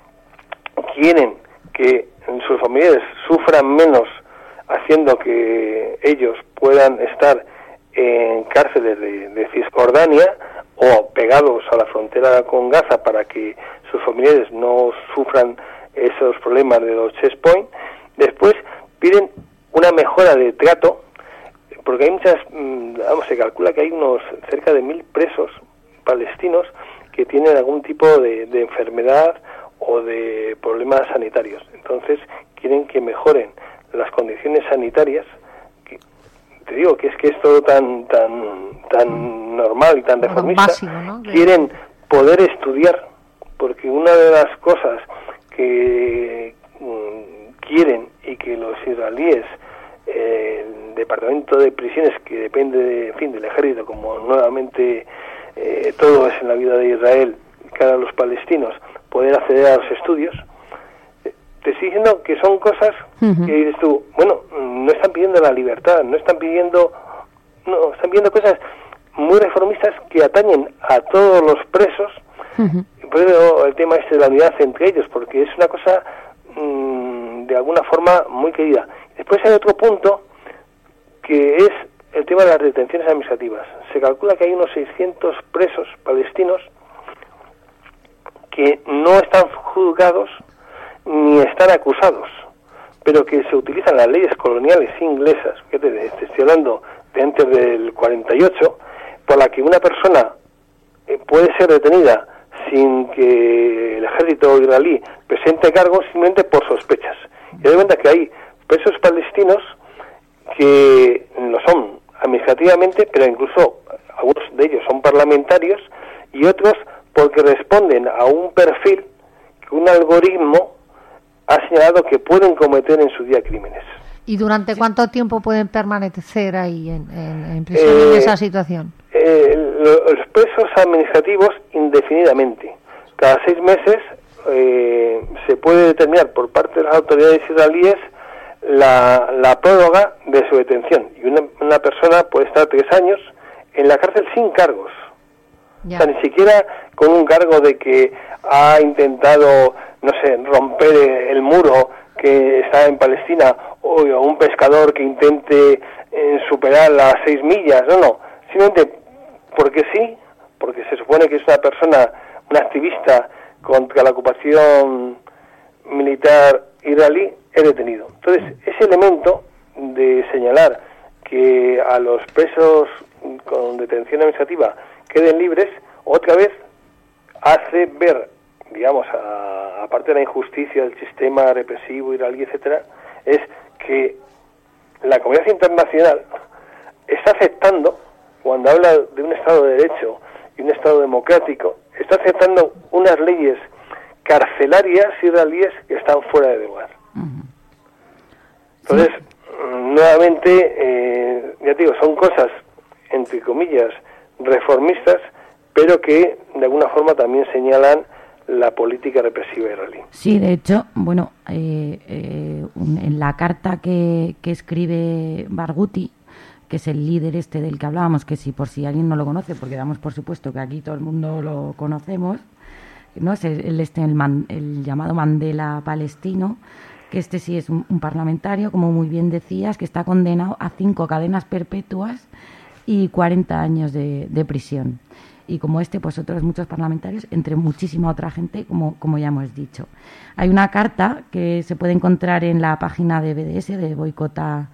quieren que sus familiares sufran menos, haciendo que ellos puedan estar en cárceles de, de Cisjordania o pegados a la frontera con Gaza para que sus familiares no sufran esos problemas de los checkpoints. Después piden una mejora de trato, porque hay muchas, vamos, se calcula que hay unos cerca de mil presos palestinos que tienen algún tipo de, de enfermedad o de problemas sanitarios. Entonces quieren que mejoren las condiciones sanitarias. Que, te digo que es que es todo tan tan tan normal y tan reformista. Básico, ¿no? Quieren poder estudiar, porque una de las cosas que mm, quieren y que los israelíes, eh, el departamento de prisiones, que depende de, en fin, del ejército, como nuevamente eh, todo es en la vida de Israel, cara a los palestinos, poder acceder a los estudios. Te estoy diciendo que son cosas uh-huh. que dices tú, bueno, no están pidiendo la libertad, no están pidiendo, no, están pidiendo cosas muy reformistas que atañen a todos los presos. Uh-huh. Por eso el tema este de la unidad entre ellos, porque es una cosa mmm, de alguna forma muy querida. Después hay otro punto que es el tema de las detenciones administrativas. Se calcula que hay unos seiscientos presos palestinos que no están juzgados ni están acusados, pero que se utilizan las leyes coloniales inglesas, que te, te estoy hablando de antes del cuarenta y ocho, por la que una persona eh, puede ser detenida sin que el ejército israelí presente cargos, simplemente por sospechas. Y de cuenta que hay presos palestinos que lo son administrativamente, pero incluso algunos de ellos son parlamentarios y otros porque responden a un perfil que un algoritmo ha señalado que pueden cometer en su día crímenes. ¿Y durante cuánto tiempo pueden permanecer ahí en, en, en prisión eh, en esa situación? Eh, los presos administrativos indefinidamente. Cada seis meses eh, se puede determinar por parte de las autoridades israelíes la, la prórroga de su detención. Y una, una persona puede estar tres años en la cárcel sin cargos. Ya. O sea, ni siquiera con un cargo de que ha intentado, no sé, romper el muro que está en Palestina, o un pescador que intente eh, superar las seis millas, no, no, simplemente porque sí, porque se supone que es una persona, un activista contra la ocupación militar israelí, es detenido. Entonces, ese elemento de señalar que a los presos con detención administrativa queden libres, otra vez hace ver, digamos, a, aparte de la injusticia del sistema represivo israelí, etcétera, es que la comunidad internacional está aceptando, cuando habla de un Estado de Derecho y un Estado democrático, está aceptando unas leyes carcelarias israelíes que están fuera de lugar. Uh-huh. Entonces, sí. nuevamente, eh, ya te digo, son cosas, entre comillas, reformistas, pero que de alguna forma también señalan la política represiva israelí. Sí, de hecho, bueno, eh, eh, un, en la carta que, que escribe Barghouti, que es el líder este del que hablábamos, que si por si alguien no lo conoce, porque damos por supuesto que aquí todo el mundo lo conocemos, ¿no? Es el, el, este, el, man, el llamado Mandela palestino, que este sí es un, un parlamentario, como muy bien decías, que está condenado a cinco cadenas perpetuas y cuarenta años de, de prisión. Y como este, pues otros muchos parlamentarios, entre muchísima otra gente, como, como ya hemos dicho. Hay una carta que se puede encontrar en la página de B D S, de boicota,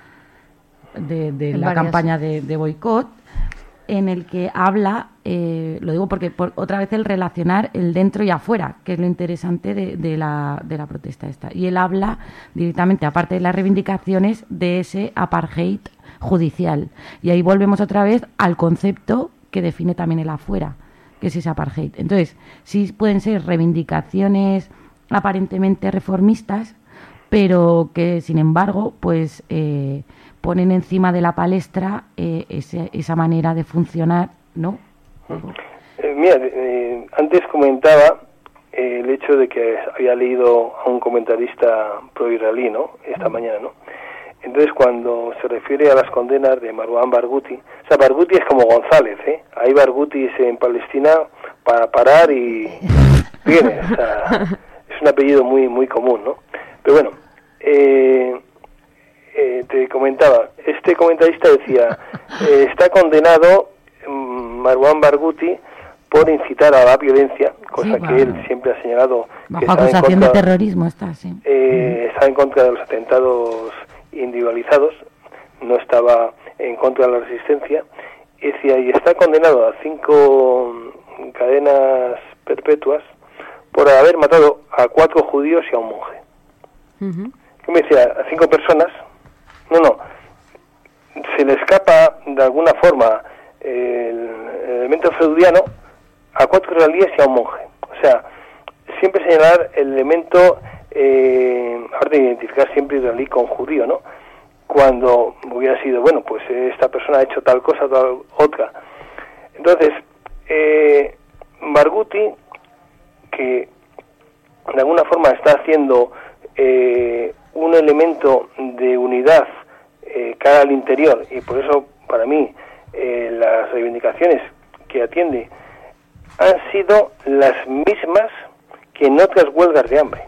de, de la varias. campaña de, de boicot, en el que habla, eh, lo digo porque por, otra vez el relacionar el dentro y afuera, que es lo interesante de, de, la, de la protesta esta. Y él habla directamente, aparte de las reivindicaciones, de ese apartheid judicial. Y ahí volvemos otra vez al concepto que define también el afuera, que es ese apartheid. Entonces, sí pueden ser reivindicaciones aparentemente reformistas, pero que, sin embargo, pues eh, ponen encima de la palestra eh, ese, esa manera de funcionar, ¿no? Eh, mira, eh, antes comentaba eh, el hecho de que había leído a un comentarista pro-israelí, ¿no?, esta mañana, ¿no? Entonces, cuando se refiere a las condenas de Marwan Barghouti, o sea, Barghouti es como González, ¿eh? Hay Barghoutis en Palestina para parar y viene, o sea, es un apellido muy muy común, ¿no? Pero bueno, eh, eh, te comentaba, este comentarista decía, eh, está condenado um, Marwan Barghouti por incitar a la violencia, cosa sí, bueno. que él siempre ha señalado. Bajo que acusación contra, de terrorismo está, sí. Eh, está en contra de los atentados individualizados, no estaba en contra de la resistencia, y decía, y está condenado a cinco cadenas perpetuas por haber matado a cuatro judíos y a un monje. Uh-huh. ¿Qué me decía? A cinco personas. No, no. Se le escapa de alguna forma el, el elemento freudiano a cuatro israelíes y a un monje. O sea, siempre señalar el elemento Eh, ahora de identificar siempre israelí con judío, ¿no? Cuando hubiera sido, bueno, pues esta persona ha hecho tal cosa, tal otra. Entonces, eh, Barghouti, que de alguna forma está haciendo eh, un elemento de unidad eh, cara al interior, y por eso, para mí, eh, las reivindicaciones que atiende han sido las mismas que en otras huelgas de hambre.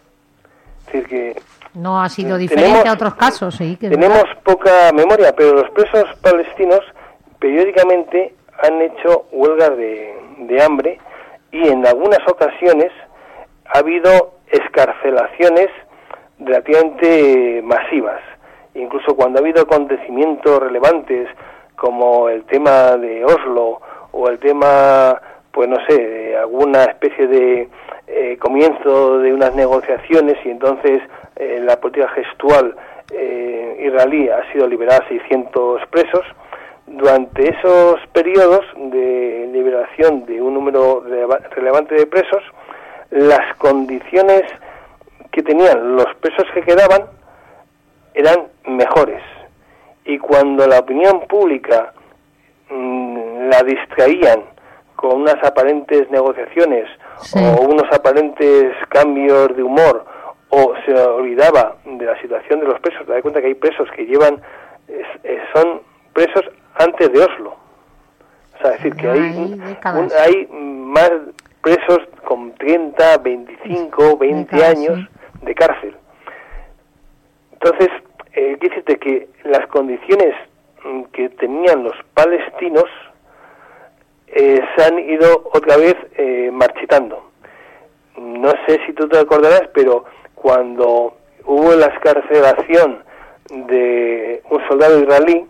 Es decir, que no ha sido diferente tenemos, a otros casos, sí. Que tenemos verdad. Poca memoria, pero los presos palestinos periódicamente han hecho huelgas de, de hambre y en algunas ocasiones ha habido excarcelaciones relativamente masivas. Incluso cuando ha habido acontecimientos relevantes como el tema de Oslo o el tema, pues no sé, de alguna especie de Eh, comienzo de unas negociaciones y entonces eh, la política gestual eh, israelí ha sido liberar seiscientos presos. Durante esos periodos de liberación de un número releva- relevante de presos, las condiciones que tenían los presos que quedaban eran mejores, y cuando la opinión pública mmm, la distraían con unas aparentes negociaciones sí. o unos aparentes cambios de humor, o se olvidaba de la situación de los presos, te das cuenta que hay presos que llevan, es, es, son presos antes de Oslo. O sea, es decir, que hay, un, hay más presos con treinta, veinticinco, veinte años de cárcel. Entonces, eh, quiero decirte que las condiciones que tenían los palestinos Eh, se han ido otra vez eh, marchitando. No sé si tú te acordarás, pero cuando hubo la excarcelación de un soldado israelí,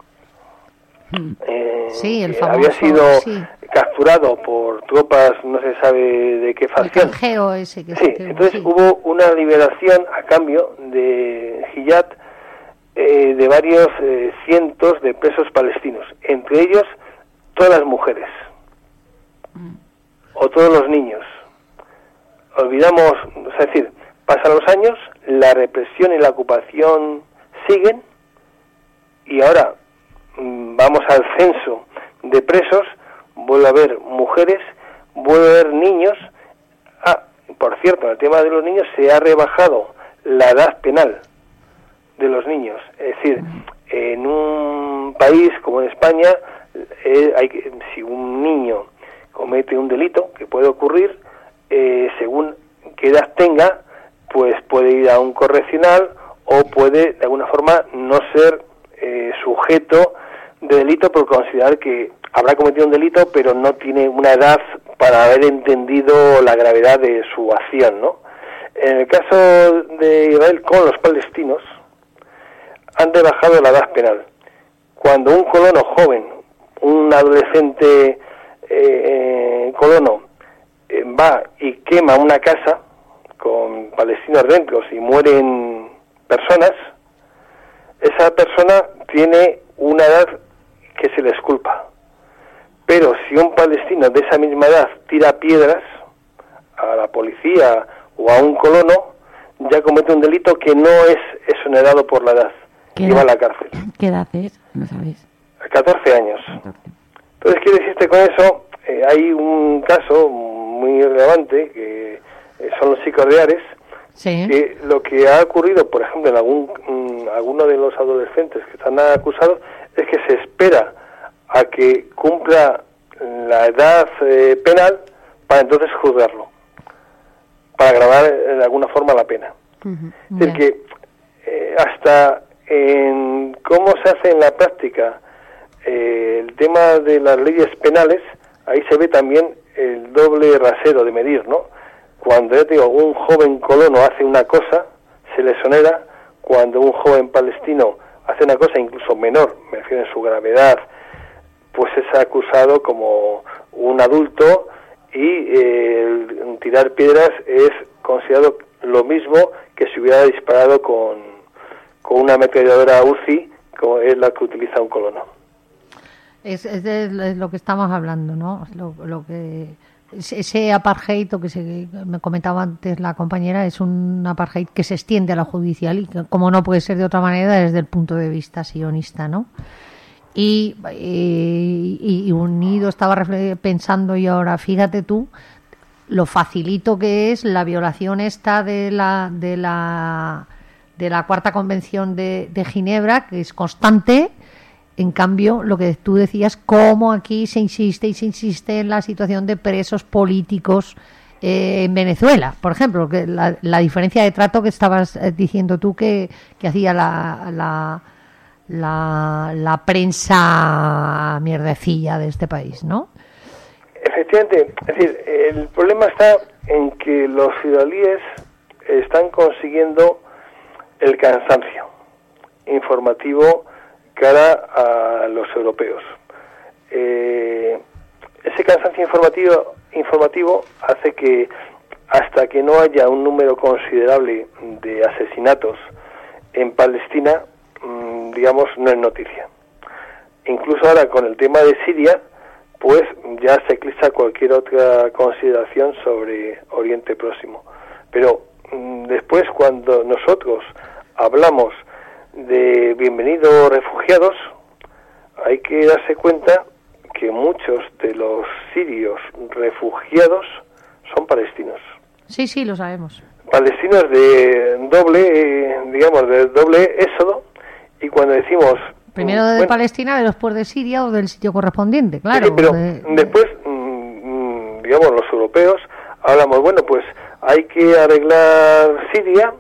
eh, sí, el que famoso, había sido sí. capturado por tropas, no se sabe de qué facción. El canjeo ese que sí, se entonces sí. hubo una liberación a cambio de Gilad eh, de varios eh, cientos de presos palestinos, entre ellos todas las mujeres mm. o todos los niños. Olvidamos, es decir, pasan los años, la represión y la ocupación siguen, y ahora mmm, vamos al censo de presos vuelve a haber mujeres, vuelve a haber niños. Ah, por cierto, en el tema de los niños se ha rebajado la edad penal de los niños. Es decir, en un país como en España, eh, hay que, si un niño comete un delito, que puede ocurrir, eh, según qué edad tenga, pues puede ir a un correccional o puede, de alguna forma, no ser eh, sujeto de delito por considerar que habrá cometido un delito, pero no tiene una edad para haber entendido la gravedad de su acción, ¿no? En el caso de Israel con los palestinos, han rebajado la edad penal. Cuando un colono joven, un adolescente eh, colono, eh, va y quema una casa con palestinos dentro y mueren personas, esa persona tiene una edad que se les culpa. Pero si un palestino de esa misma edad tira piedras a la policía o a un colono, ya comete un delito que no es exonerado por la edad. Lleva a la cárcel. ¿Qué edad es? ¿No sabéis? catorce años. Entonces, quiero decirte con eso, eh, hay un caso muy relevante, que eh, son los psicoreares, sí. Que lo que ha ocurrido, por ejemplo, en algún mm, alguno de los adolescentes que están acusados, es que se espera a que cumpla la edad eh, penal para entonces juzgarlo, para agravar eh, de alguna forma la pena. Uh-huh. Es decir, que eh, hasta en cómo se hace en la práctica eh, el tema de las leyes penales, ahí se ve también el doble rasero de medir, ¿no? Cuando, yo te digo, un joven colono hace una cosa, se le exonera. Cuando un joven palestino hace una cosa incluso menor, me refiero en su gravedad, pues es acusado como un adulto y eh, el tirar piedras es considerado lo mismo que si hubiera disparado con, con una ametralladora U C I, como es la que utiliza un colono. Es, es de lo que estamos hablando, ¿no? Lo, lo que ese apartheid, o que se, me comentaba antes la compañera, es un apartheid que se extiende a la judicial y que, como no puede ser de otra manera, desde el punto de vista sionista, ¿no? Y, y, y unido, estaba pensando yo ahora, fíjate tú, lo facilito que es la violación esta de la de la de la Cuarta Convención de, de Ginebra, que es constante. En cambio, lo que tú decías, cómo aquí se insiste y se insiste en la situación de presos políticos eh, en Venezuela, por ejemplo, que la, la diferencia de trato que estabas diciendo tú que, que hacía la, la, la, la prensa mierdecilla de este país, ¿no? Efectivamente, es decir, el problema está en que los israelíes están consiguiendo el cansancio informativo cara a los europeos. Eh, ese cansancio informativo informativo hace que hasta que no haya un número considerable de asesinatos en Palestina, mmm, digamos, no es noticia. Incluso ahora con el tema de Siria, pues ya se eclipsa cualquier otra consideración sobre Oriente Próximo. Pero mmm, después, cuando nosotros hablamos de bienvenidos refugiados, hay que darse cuenta que muchos de los sirios refugiados son palestinos. Sí, sí, lo sabemos. Palestinos de doble, eh, digamos, de doble éxodo, y cuando decimos... Primero de bueno, Palestina, después de Siria o del sitio correspondiente, claro. Sí, pero de... después, mmm, digamos, los europeos hablamos, bueno, pues hay que arreglar Siria,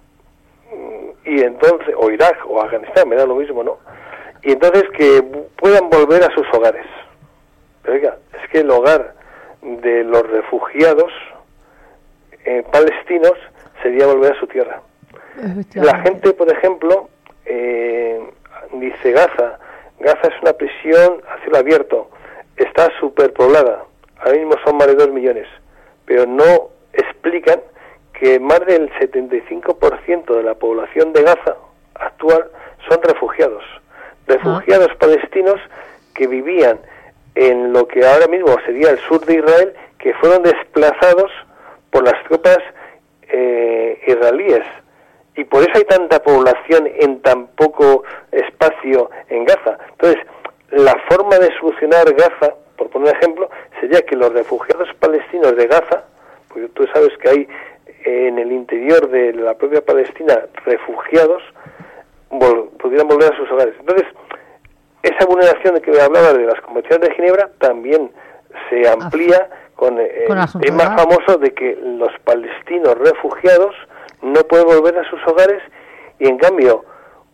y entonces, o Irak o Afganistán, me da lo mismo, ¿no? Y entonces que puedan volver a sus hogares. Pero oiga, es que el hogar de los refugiados eh, palestinos sería volver a su tierra. La gente, por ejemplo, eh, dice Gaza, Gaza es una prisión a cielo abierto, está superpoblada, ahora mismo son más de dos millones, pero no explican que más del setenta y cinco por ciento de la población de Gaza actual son refugiados. Refugiados ah. palestinos que vivían en lo que ahora mismo sería el sur de Israel, que fueron desplazados por las tropas eh, israelíes. Y por eso hay tanta población en tan poco espacio en Gaza. Entonces, la forma de solucionar Gaza, por poner un ejemplo, sería que los refugiados palestinos de Gaza, porque tú sabes que hay en el interior de la propia Palestina refugiados, vol- pudieran volver a sus hogares. Entonces, esa vulneración de que hablaba de las convenciones de Ginebra también se amplía con, eh, con el tema famoso de que los palestinos refugiados no pueden volver a sus hogares y en cambio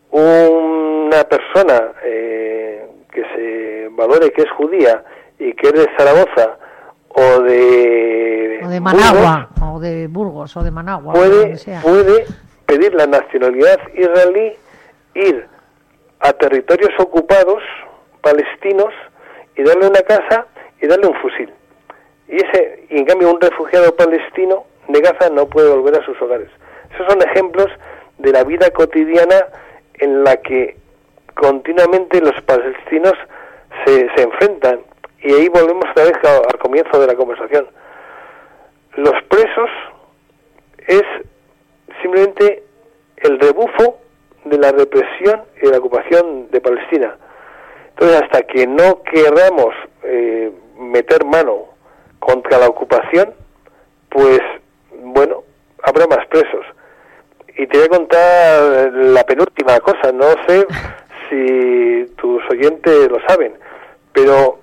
una persona eh, que se valore que es judía y que es de Zaragoza o de, o de Managua Burgos, o de Burgos o de Managua puede, puede pedir la nacionalidad israelí, ir a territorios ocupados palestinos y darle una casa y darle un fusil. Y ese y en cambio un refugiado palestino de Gaza no puede volver a sus hogares. Esos son ejemplos de la vida cotidiana en la que continuamente los palestinos se, se enfrentan. Y ahí volvemos otra vez al comienzo de la conversación. Los presos es simplemente el rebufo de la represión y de la ocupación de Palestina. Entonces, hasta que no queramos eh, meter mano contra la ocupación, pues, bueno, habrá más presos. Y te voy a contar la penúltima cosa, no sé si tus oyentes lo saben, pero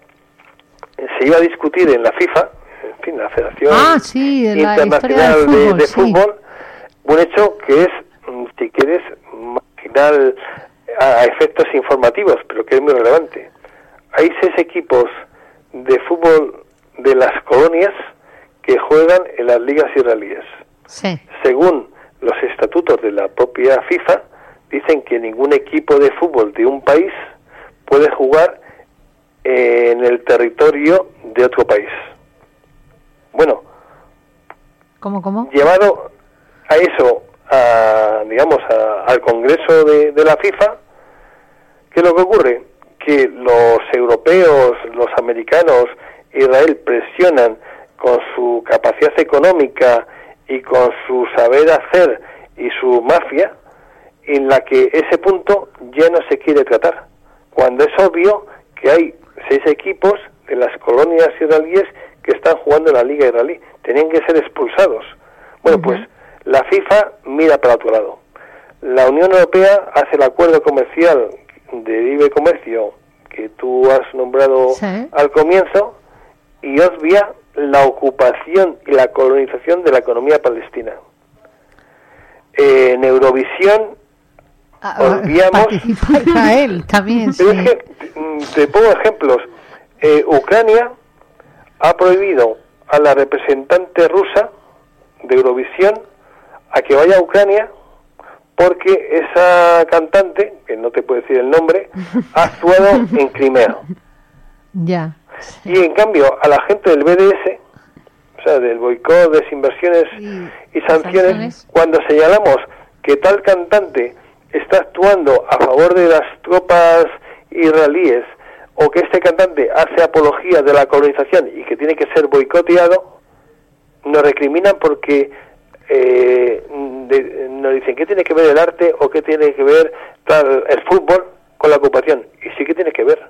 se iba a discutir en la FIFA, en fin, la Federación ah, sí, Internacional de, fútbol, de, de sí. Fútbol, un hecho que es, si quieres, marginal a efectos informativos, pero que es muy relevante. Hay seis equipos de fútbol de las colonias que juegan en las ligas israelíes. Sí. Según los estatutos de la propia FIFA, dicen que ningún equipo de fútbol de un país puede jugar en el territorio de otro país. Bueno, ¿cómo, cómo? Llevado a eso, a, digamos, a, al Congreso de, de la FIFA, ¿qué es lo que ocurre? Que los europeos, los americanos, Israel presionan con su capacidad económica y con su saber hacer y su mafia, en la que ese punto ya no se quiere tratar, cuando es obvio que hay seis equipos de las colonias israelíes que están jugando en la liga israelí, tenían que ser expulsados. Bueno, uh-huh. pues la FIFA mira para otro lado. La Unión Europea hace el acuerdo comercial de libre comercio que tú has nombrado sí. al comienzo y obvia la ocupación y la colonización de la economía palestina. Eh, en Eurovisión ah, obviamos... Participa Israel también, pero sí. es que, te pongo ejemplos. Eh, Ucrania ha prohibido a la representante rusa de Eurovisión a que vaya a Ucrania porque esa cantante, que no te puedo decir el nombre, ha actuado en Crimea. Ya. Sí. Y en cambio a la gente del B D S, o sea, del boicot, desinversiones y, y sanciones, sanciones, cuando señalamos que tal cantante está actuando a favor de las tropas israelíes o que este cantante hace apología de la colonización y que tiene que ser boicoteado, nos recriminan porque eh, de, nos dicen qué tiene que ver el arte o qué tiene que ver tal, el fútbol con la ocupación. Y sí que tiene que ver,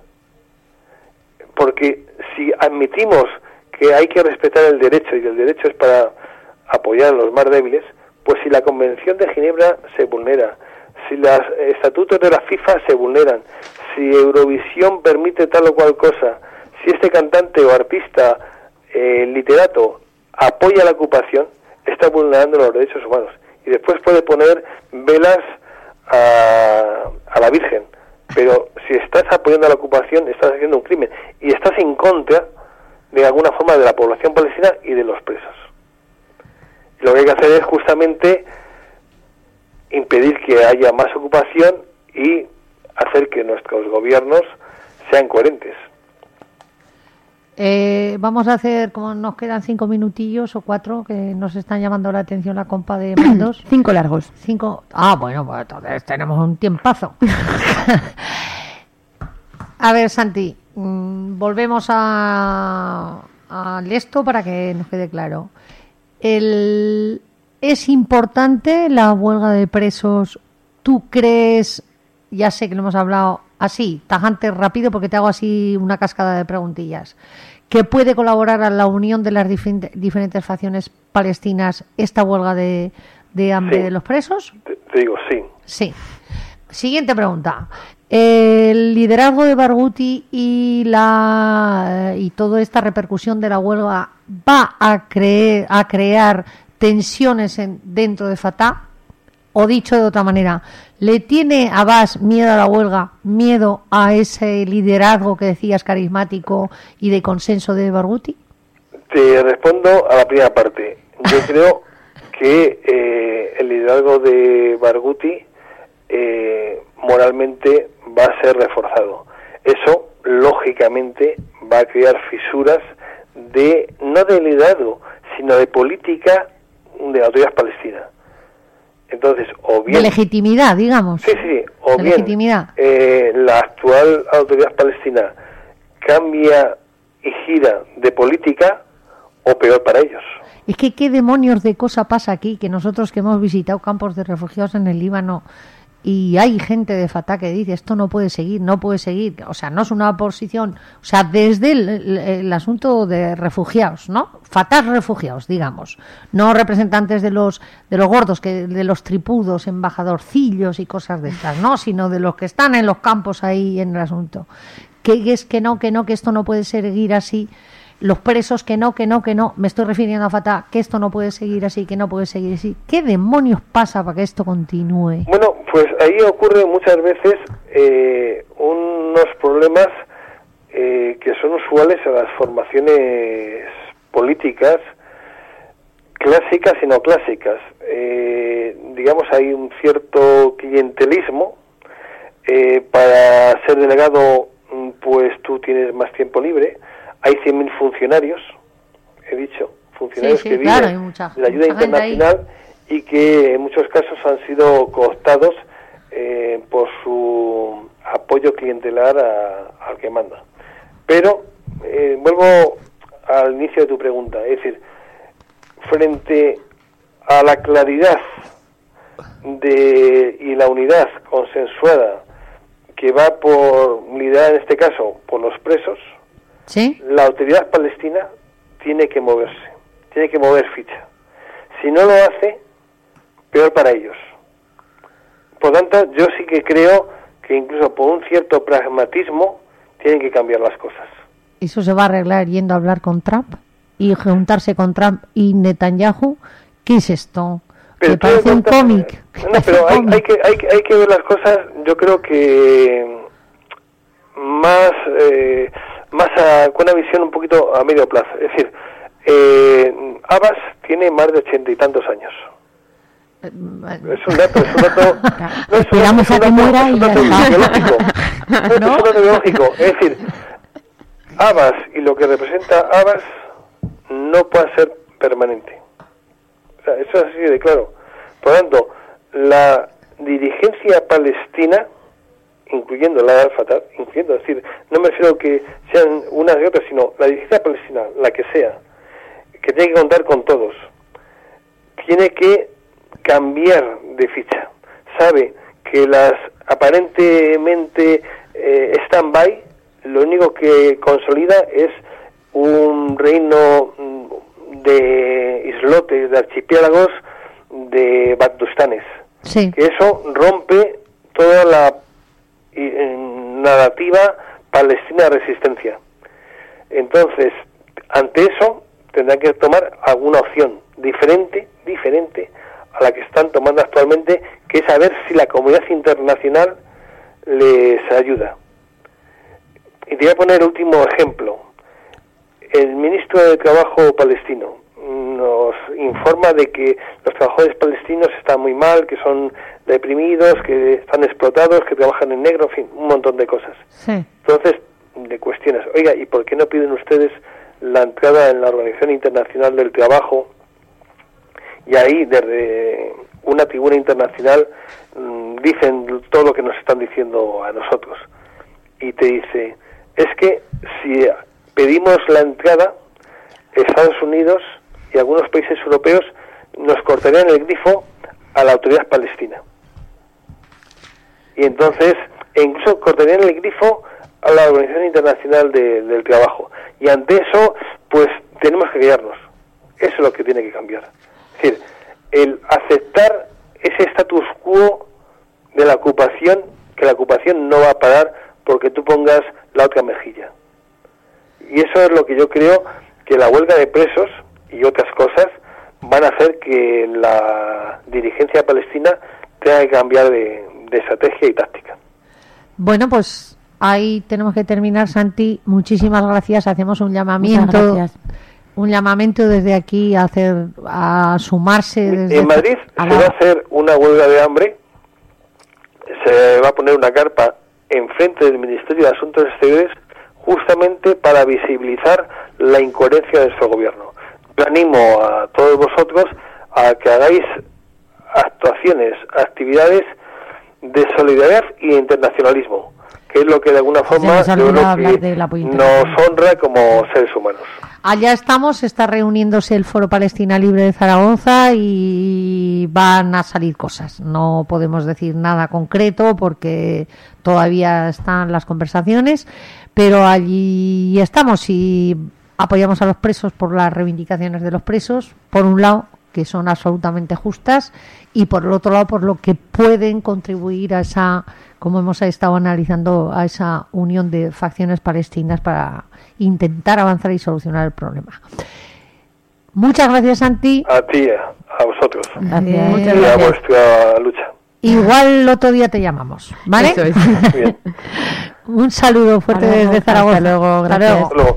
porque si admitimos que hay que respetar el derecho y que el derecho es para apoyar a los más débiles, pues si la Convención de Ginebra se vulnera, si los estatutos de la FIFA se vulneran, si Eurovisión permite tal o cual cosa, si este cantante o artista, eh, literato, apoya la ocupación, está vulnerando los derechos humanos. Y después puede poner velas a, a la Virgen. Pero si estás apoyando a la ocupación, estás haciendo un crimen. Y estás en contra, de alguna forma, de la población palestina y de los presos. Lo que hay que hacer es justamente impedir que haya más ocupación y hacer que nuestros gobiernos sean coherentes. Eh, vamos a hacer, como nos quedan cinco minutillos o cuatro, que nos están llamando la atención la compa de mandos. Cinco largos. Cinco. Ah, bueno, pues entonces tenemos un tiempazo. A ver, Santi, mmm, volvemos a al esto para que nos quede claro. El, ¿Es importante la huelga de presos? ¿Tú crees, ya sé que lo hemos hablado, así, tajante, rápido, porque te hago así una cascada de preguntillas, que puede colaborar a la unión de las diferentes, diferentes facciones palestinas esta huelga de, de hambre Sí. de los presos? Te, te digo, sí. Sí. Siguiente pregunta. El liderazgo de Barghouti y la y toda esta repercusión de la huelga va a creer a crear tensiones en, dentro de Fatah, o dicho de otra manera, ¿le tiene Abbas miedo a la huelga, miedo a ese liderazgo que decías carismático y de consenso de Barghouti? Te respondo a la primera parte. Yo creo que eh, el liderazgo de Barghouti eh, moralmente va a ser reforzado. Eso, lógicamente, va a crear fisuras de no de liderazgo, sino de política de la autoridad palestina. Entonces, o bien... De legitimidad, digamos. Sí, sí, o de bien legitimidad. Eh, la actual autoridad palestina cambia y gira de política, o peor para ellos. Es que qué demonios de cosa pasa aquí, que nosotros que hemos visitado campos de refugiados en el Líbano y hay gente de Fatah que dice esto no puede seguir, no puede seguir, o sea, no es una posición, o sea, desde el, el, el asunto de refugiados, ¿no? Fatah refugiados, digamos, no representantes de los de los gordos, que de los tripudos, embajadorcillos y cosas de estas, no, sino de los que están en los campos ahí en el asunto. Que es que no, que no, que esto no puede seguir así. Los presos, que no, que no, que no, me estoy refiriendo a Fatah, que esto no puede seguir así, que no puede seguir así. ¿Qué demonios pasa para que esto continúe? Bueno, pues ahí ocurre muchas veces eh, unos problemas eh, que son usuales a las formaciones políticas clásicas y no clásicas. Eh, digamos, hay un cierto clientelismo. Eh, para ser delegado, pues tú tienes más tiempo libre. Hay cien mil funcionarios, he dicho, funcionarios sí, sí, que viven claro, hay mucha, de la ayuda internacional y que en muchos casos han sido cooptados eh, por su apoyo clientelar a, al que manda. Pero eh, vuelvo al inicio de tu pregunta, es decir, frente a la claridad de y la unidad consensuada que va por liderar en este caso por los presos, ¿sí? La autoridad palestina tiene que moverse, tiene que mover ficha. Si no lo hace, peor para ellos. Por tanto, yo sí que creo que incluso por un cierto pragmatismo tienen que cambiar las cosas. ¿Eso se va a arreglar yendo a hablar con Trump y juntarse con Trump y Netanyahu? ¿Qué es esto? Pero Me parece un cómic. No, pero hay, hay, que, hay, que, hay que ver las cosas, yo creo que más... Eh, más a, con una visión un poquito a medio plazo. Es decir, eh, Abbas tiene más de ochenta y tantos años. Es un dato, es un dato... No, es Esperamos a que muera y ya está. Biológico. No, es un dato biológico. Es decir, Abbas y lo que representa Abbas no puede ser permanente. O sea, eso es así de claro. Por lo tanto, la dirigencia palestina, incluyendo la de Al-Fatah, incluyendo, es decir, no me refiero que sean unas y otras, sino la dirigencia palestina, la que sea, que tiene que contar con todos, tiene que cambiar de ficha. Sabe que las aparentemente eh, stand-by, lo único que consolida es un reino de islotes, de archipiélagos, de Bagdustanes. Sí. Que eso rompe toda la y narrativa palestina de resistencia. Entonces, ante eso tendrán que tomar alguna opción diferente, diferente a la que están tomando actualmente, que es saber si la comunidad internacional les ayuda. Y te voy a poner el último ejemplo. El ministro de Trabajo palestino nos informa de que los trabajadores palestinos están muy mal, que son deprimidos, que están explotados, que trabajan en negro, en fin, un montón de cosas. Sí. Entonces, le cuestionas, oiga, ¿y por qué no piden ustedes la entrada en la Organización Internacional del Trabajo? Y ahí, desde una tribuna internacional, mmm, dicen todo lo que nos están diciendo a nosotros. Y te dice, es que si pedimos la entrada, Estados Unidos y algunos países europeos nos cortarían el grifo a la autoridad palestina. Y entonces e incluso cortarían el grifo a la Organización Internacional de, del Trabajo. Y ante eso, pues tenemos que callarnos. Eso es lo que tiene que cambiar. Es decir, el aceptar ese status quo de la ocupación, que la ocupación no va a parar porque tú pongas la otra mejilla. Y eso es lo que yo creo que la huelga de presos y otras cosas van a hacer que la dirigencia palestina tenga que cambiar de, de estrategia y táctica. Bueno, pues ahí tenemos que terminar, Santi. Muchísimas gracias. Hacemos un llamamiento, un llamamiento desde aquí a hacer, a sumarse. Desde en Madrid a se la... va a hacer una huelga de hambre. Se va a poner una carpa enfrente del Ministerio de Asuntos Exteriores justamente para visibilizar la incoherencia de nuestro gobierno. Yo animo a todos vosotros a que hagáis actuaciones, actividades de solidaridad y de internacionalismo, que es lo que de alguna forma yo creo que nos honra como seres humanos. Allá estamos, está reuniéndose el Foro Palestina Libre de Zaragoza y van a salir cosas. No podemos decir nada concreto porque todavía están las conversaciones, pero allí estamos y apoyamos a los presos por las reivindicaciones de los presos, por un lado, que son absolutamente justas, y por el otro lado, por lo que pueden contribuir a esa, como hemos estado analizando, a esa unión de facciones palestinas para intentar avanzar y solucionar el problema. Muchas gracias, Santi. A ti, a vosotros. Gracias. Muchas gracias. Y a vuestra lucha. Igual el otro día te llamamos, ¿vale? Eso es. Bien. Un saludo fuerte Hasta desde Zaragoza. Hasta luego, gracias. Hasta luego.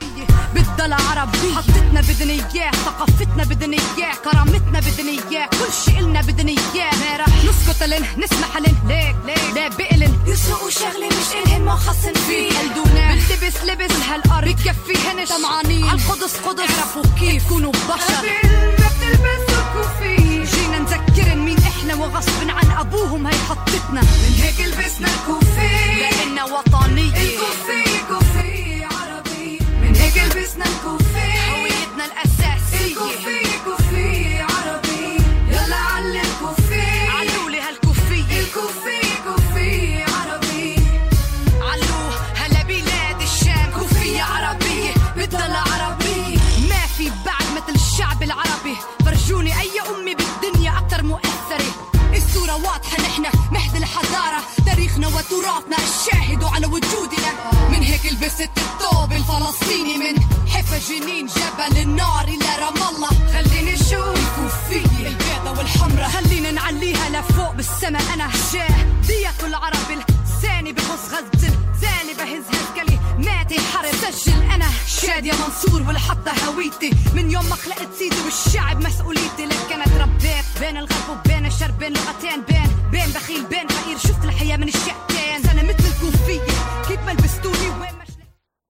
بالضلع عربي حطتنا بدنا اياه ثقافتنا بدنا اياه كرامتنا بدنا اياه كل شي إلنا بدنا اياه ما رح نسكت لن نسمح لن ليك ليك لا بقلن يسرقوا شغلة مش إلهن ما خصن فيه قلدونا بلتبس لبس هالأرض بكفيهن طمعانين عالقدس قدس عرفوا كيف تكونوا بشر ما بتلبسوا كوفية جينا نذكرن مين احنا وغصب عن ابوهم هي حطتنا من هيك لبسنا الكوفية لأننا وطنية الكوفية كوفية عربية من هيك لبسنا الكوفية هويتنا الأساسية الكوفية كوفية عربية يلا علي الكوفية علولي هالكوفية الكوفية كوفية عربية علو هلا بلاد الشام كوفية عربية بتضل عربية ما في بعد مثل الشعب العربي فرجوني أي أمي بالدنيا أكتر مؤثرة الصورة واضحة نحنا مهد الحضارة تاريخنا وتراثنا الشاهد على وجودنا من هيك لبست الثوب الفلسطيني من حفا جنين جبل النار إلى رام الله خليني نشوف الكوفية البيضة والحمرة خلينا نعليها لفوق بالسما أنا شاه دية العرب الثاني بغص غزل ثاني بهز هالكلي ماتي حرب سجل أنا شادية منصور والحطة هويتي من يوم ما خلقت سيدي والشعب مسؤوليتي لك أنا تربيت بين الغرب وبين الشرق بين لغتين بين بين بخيل بين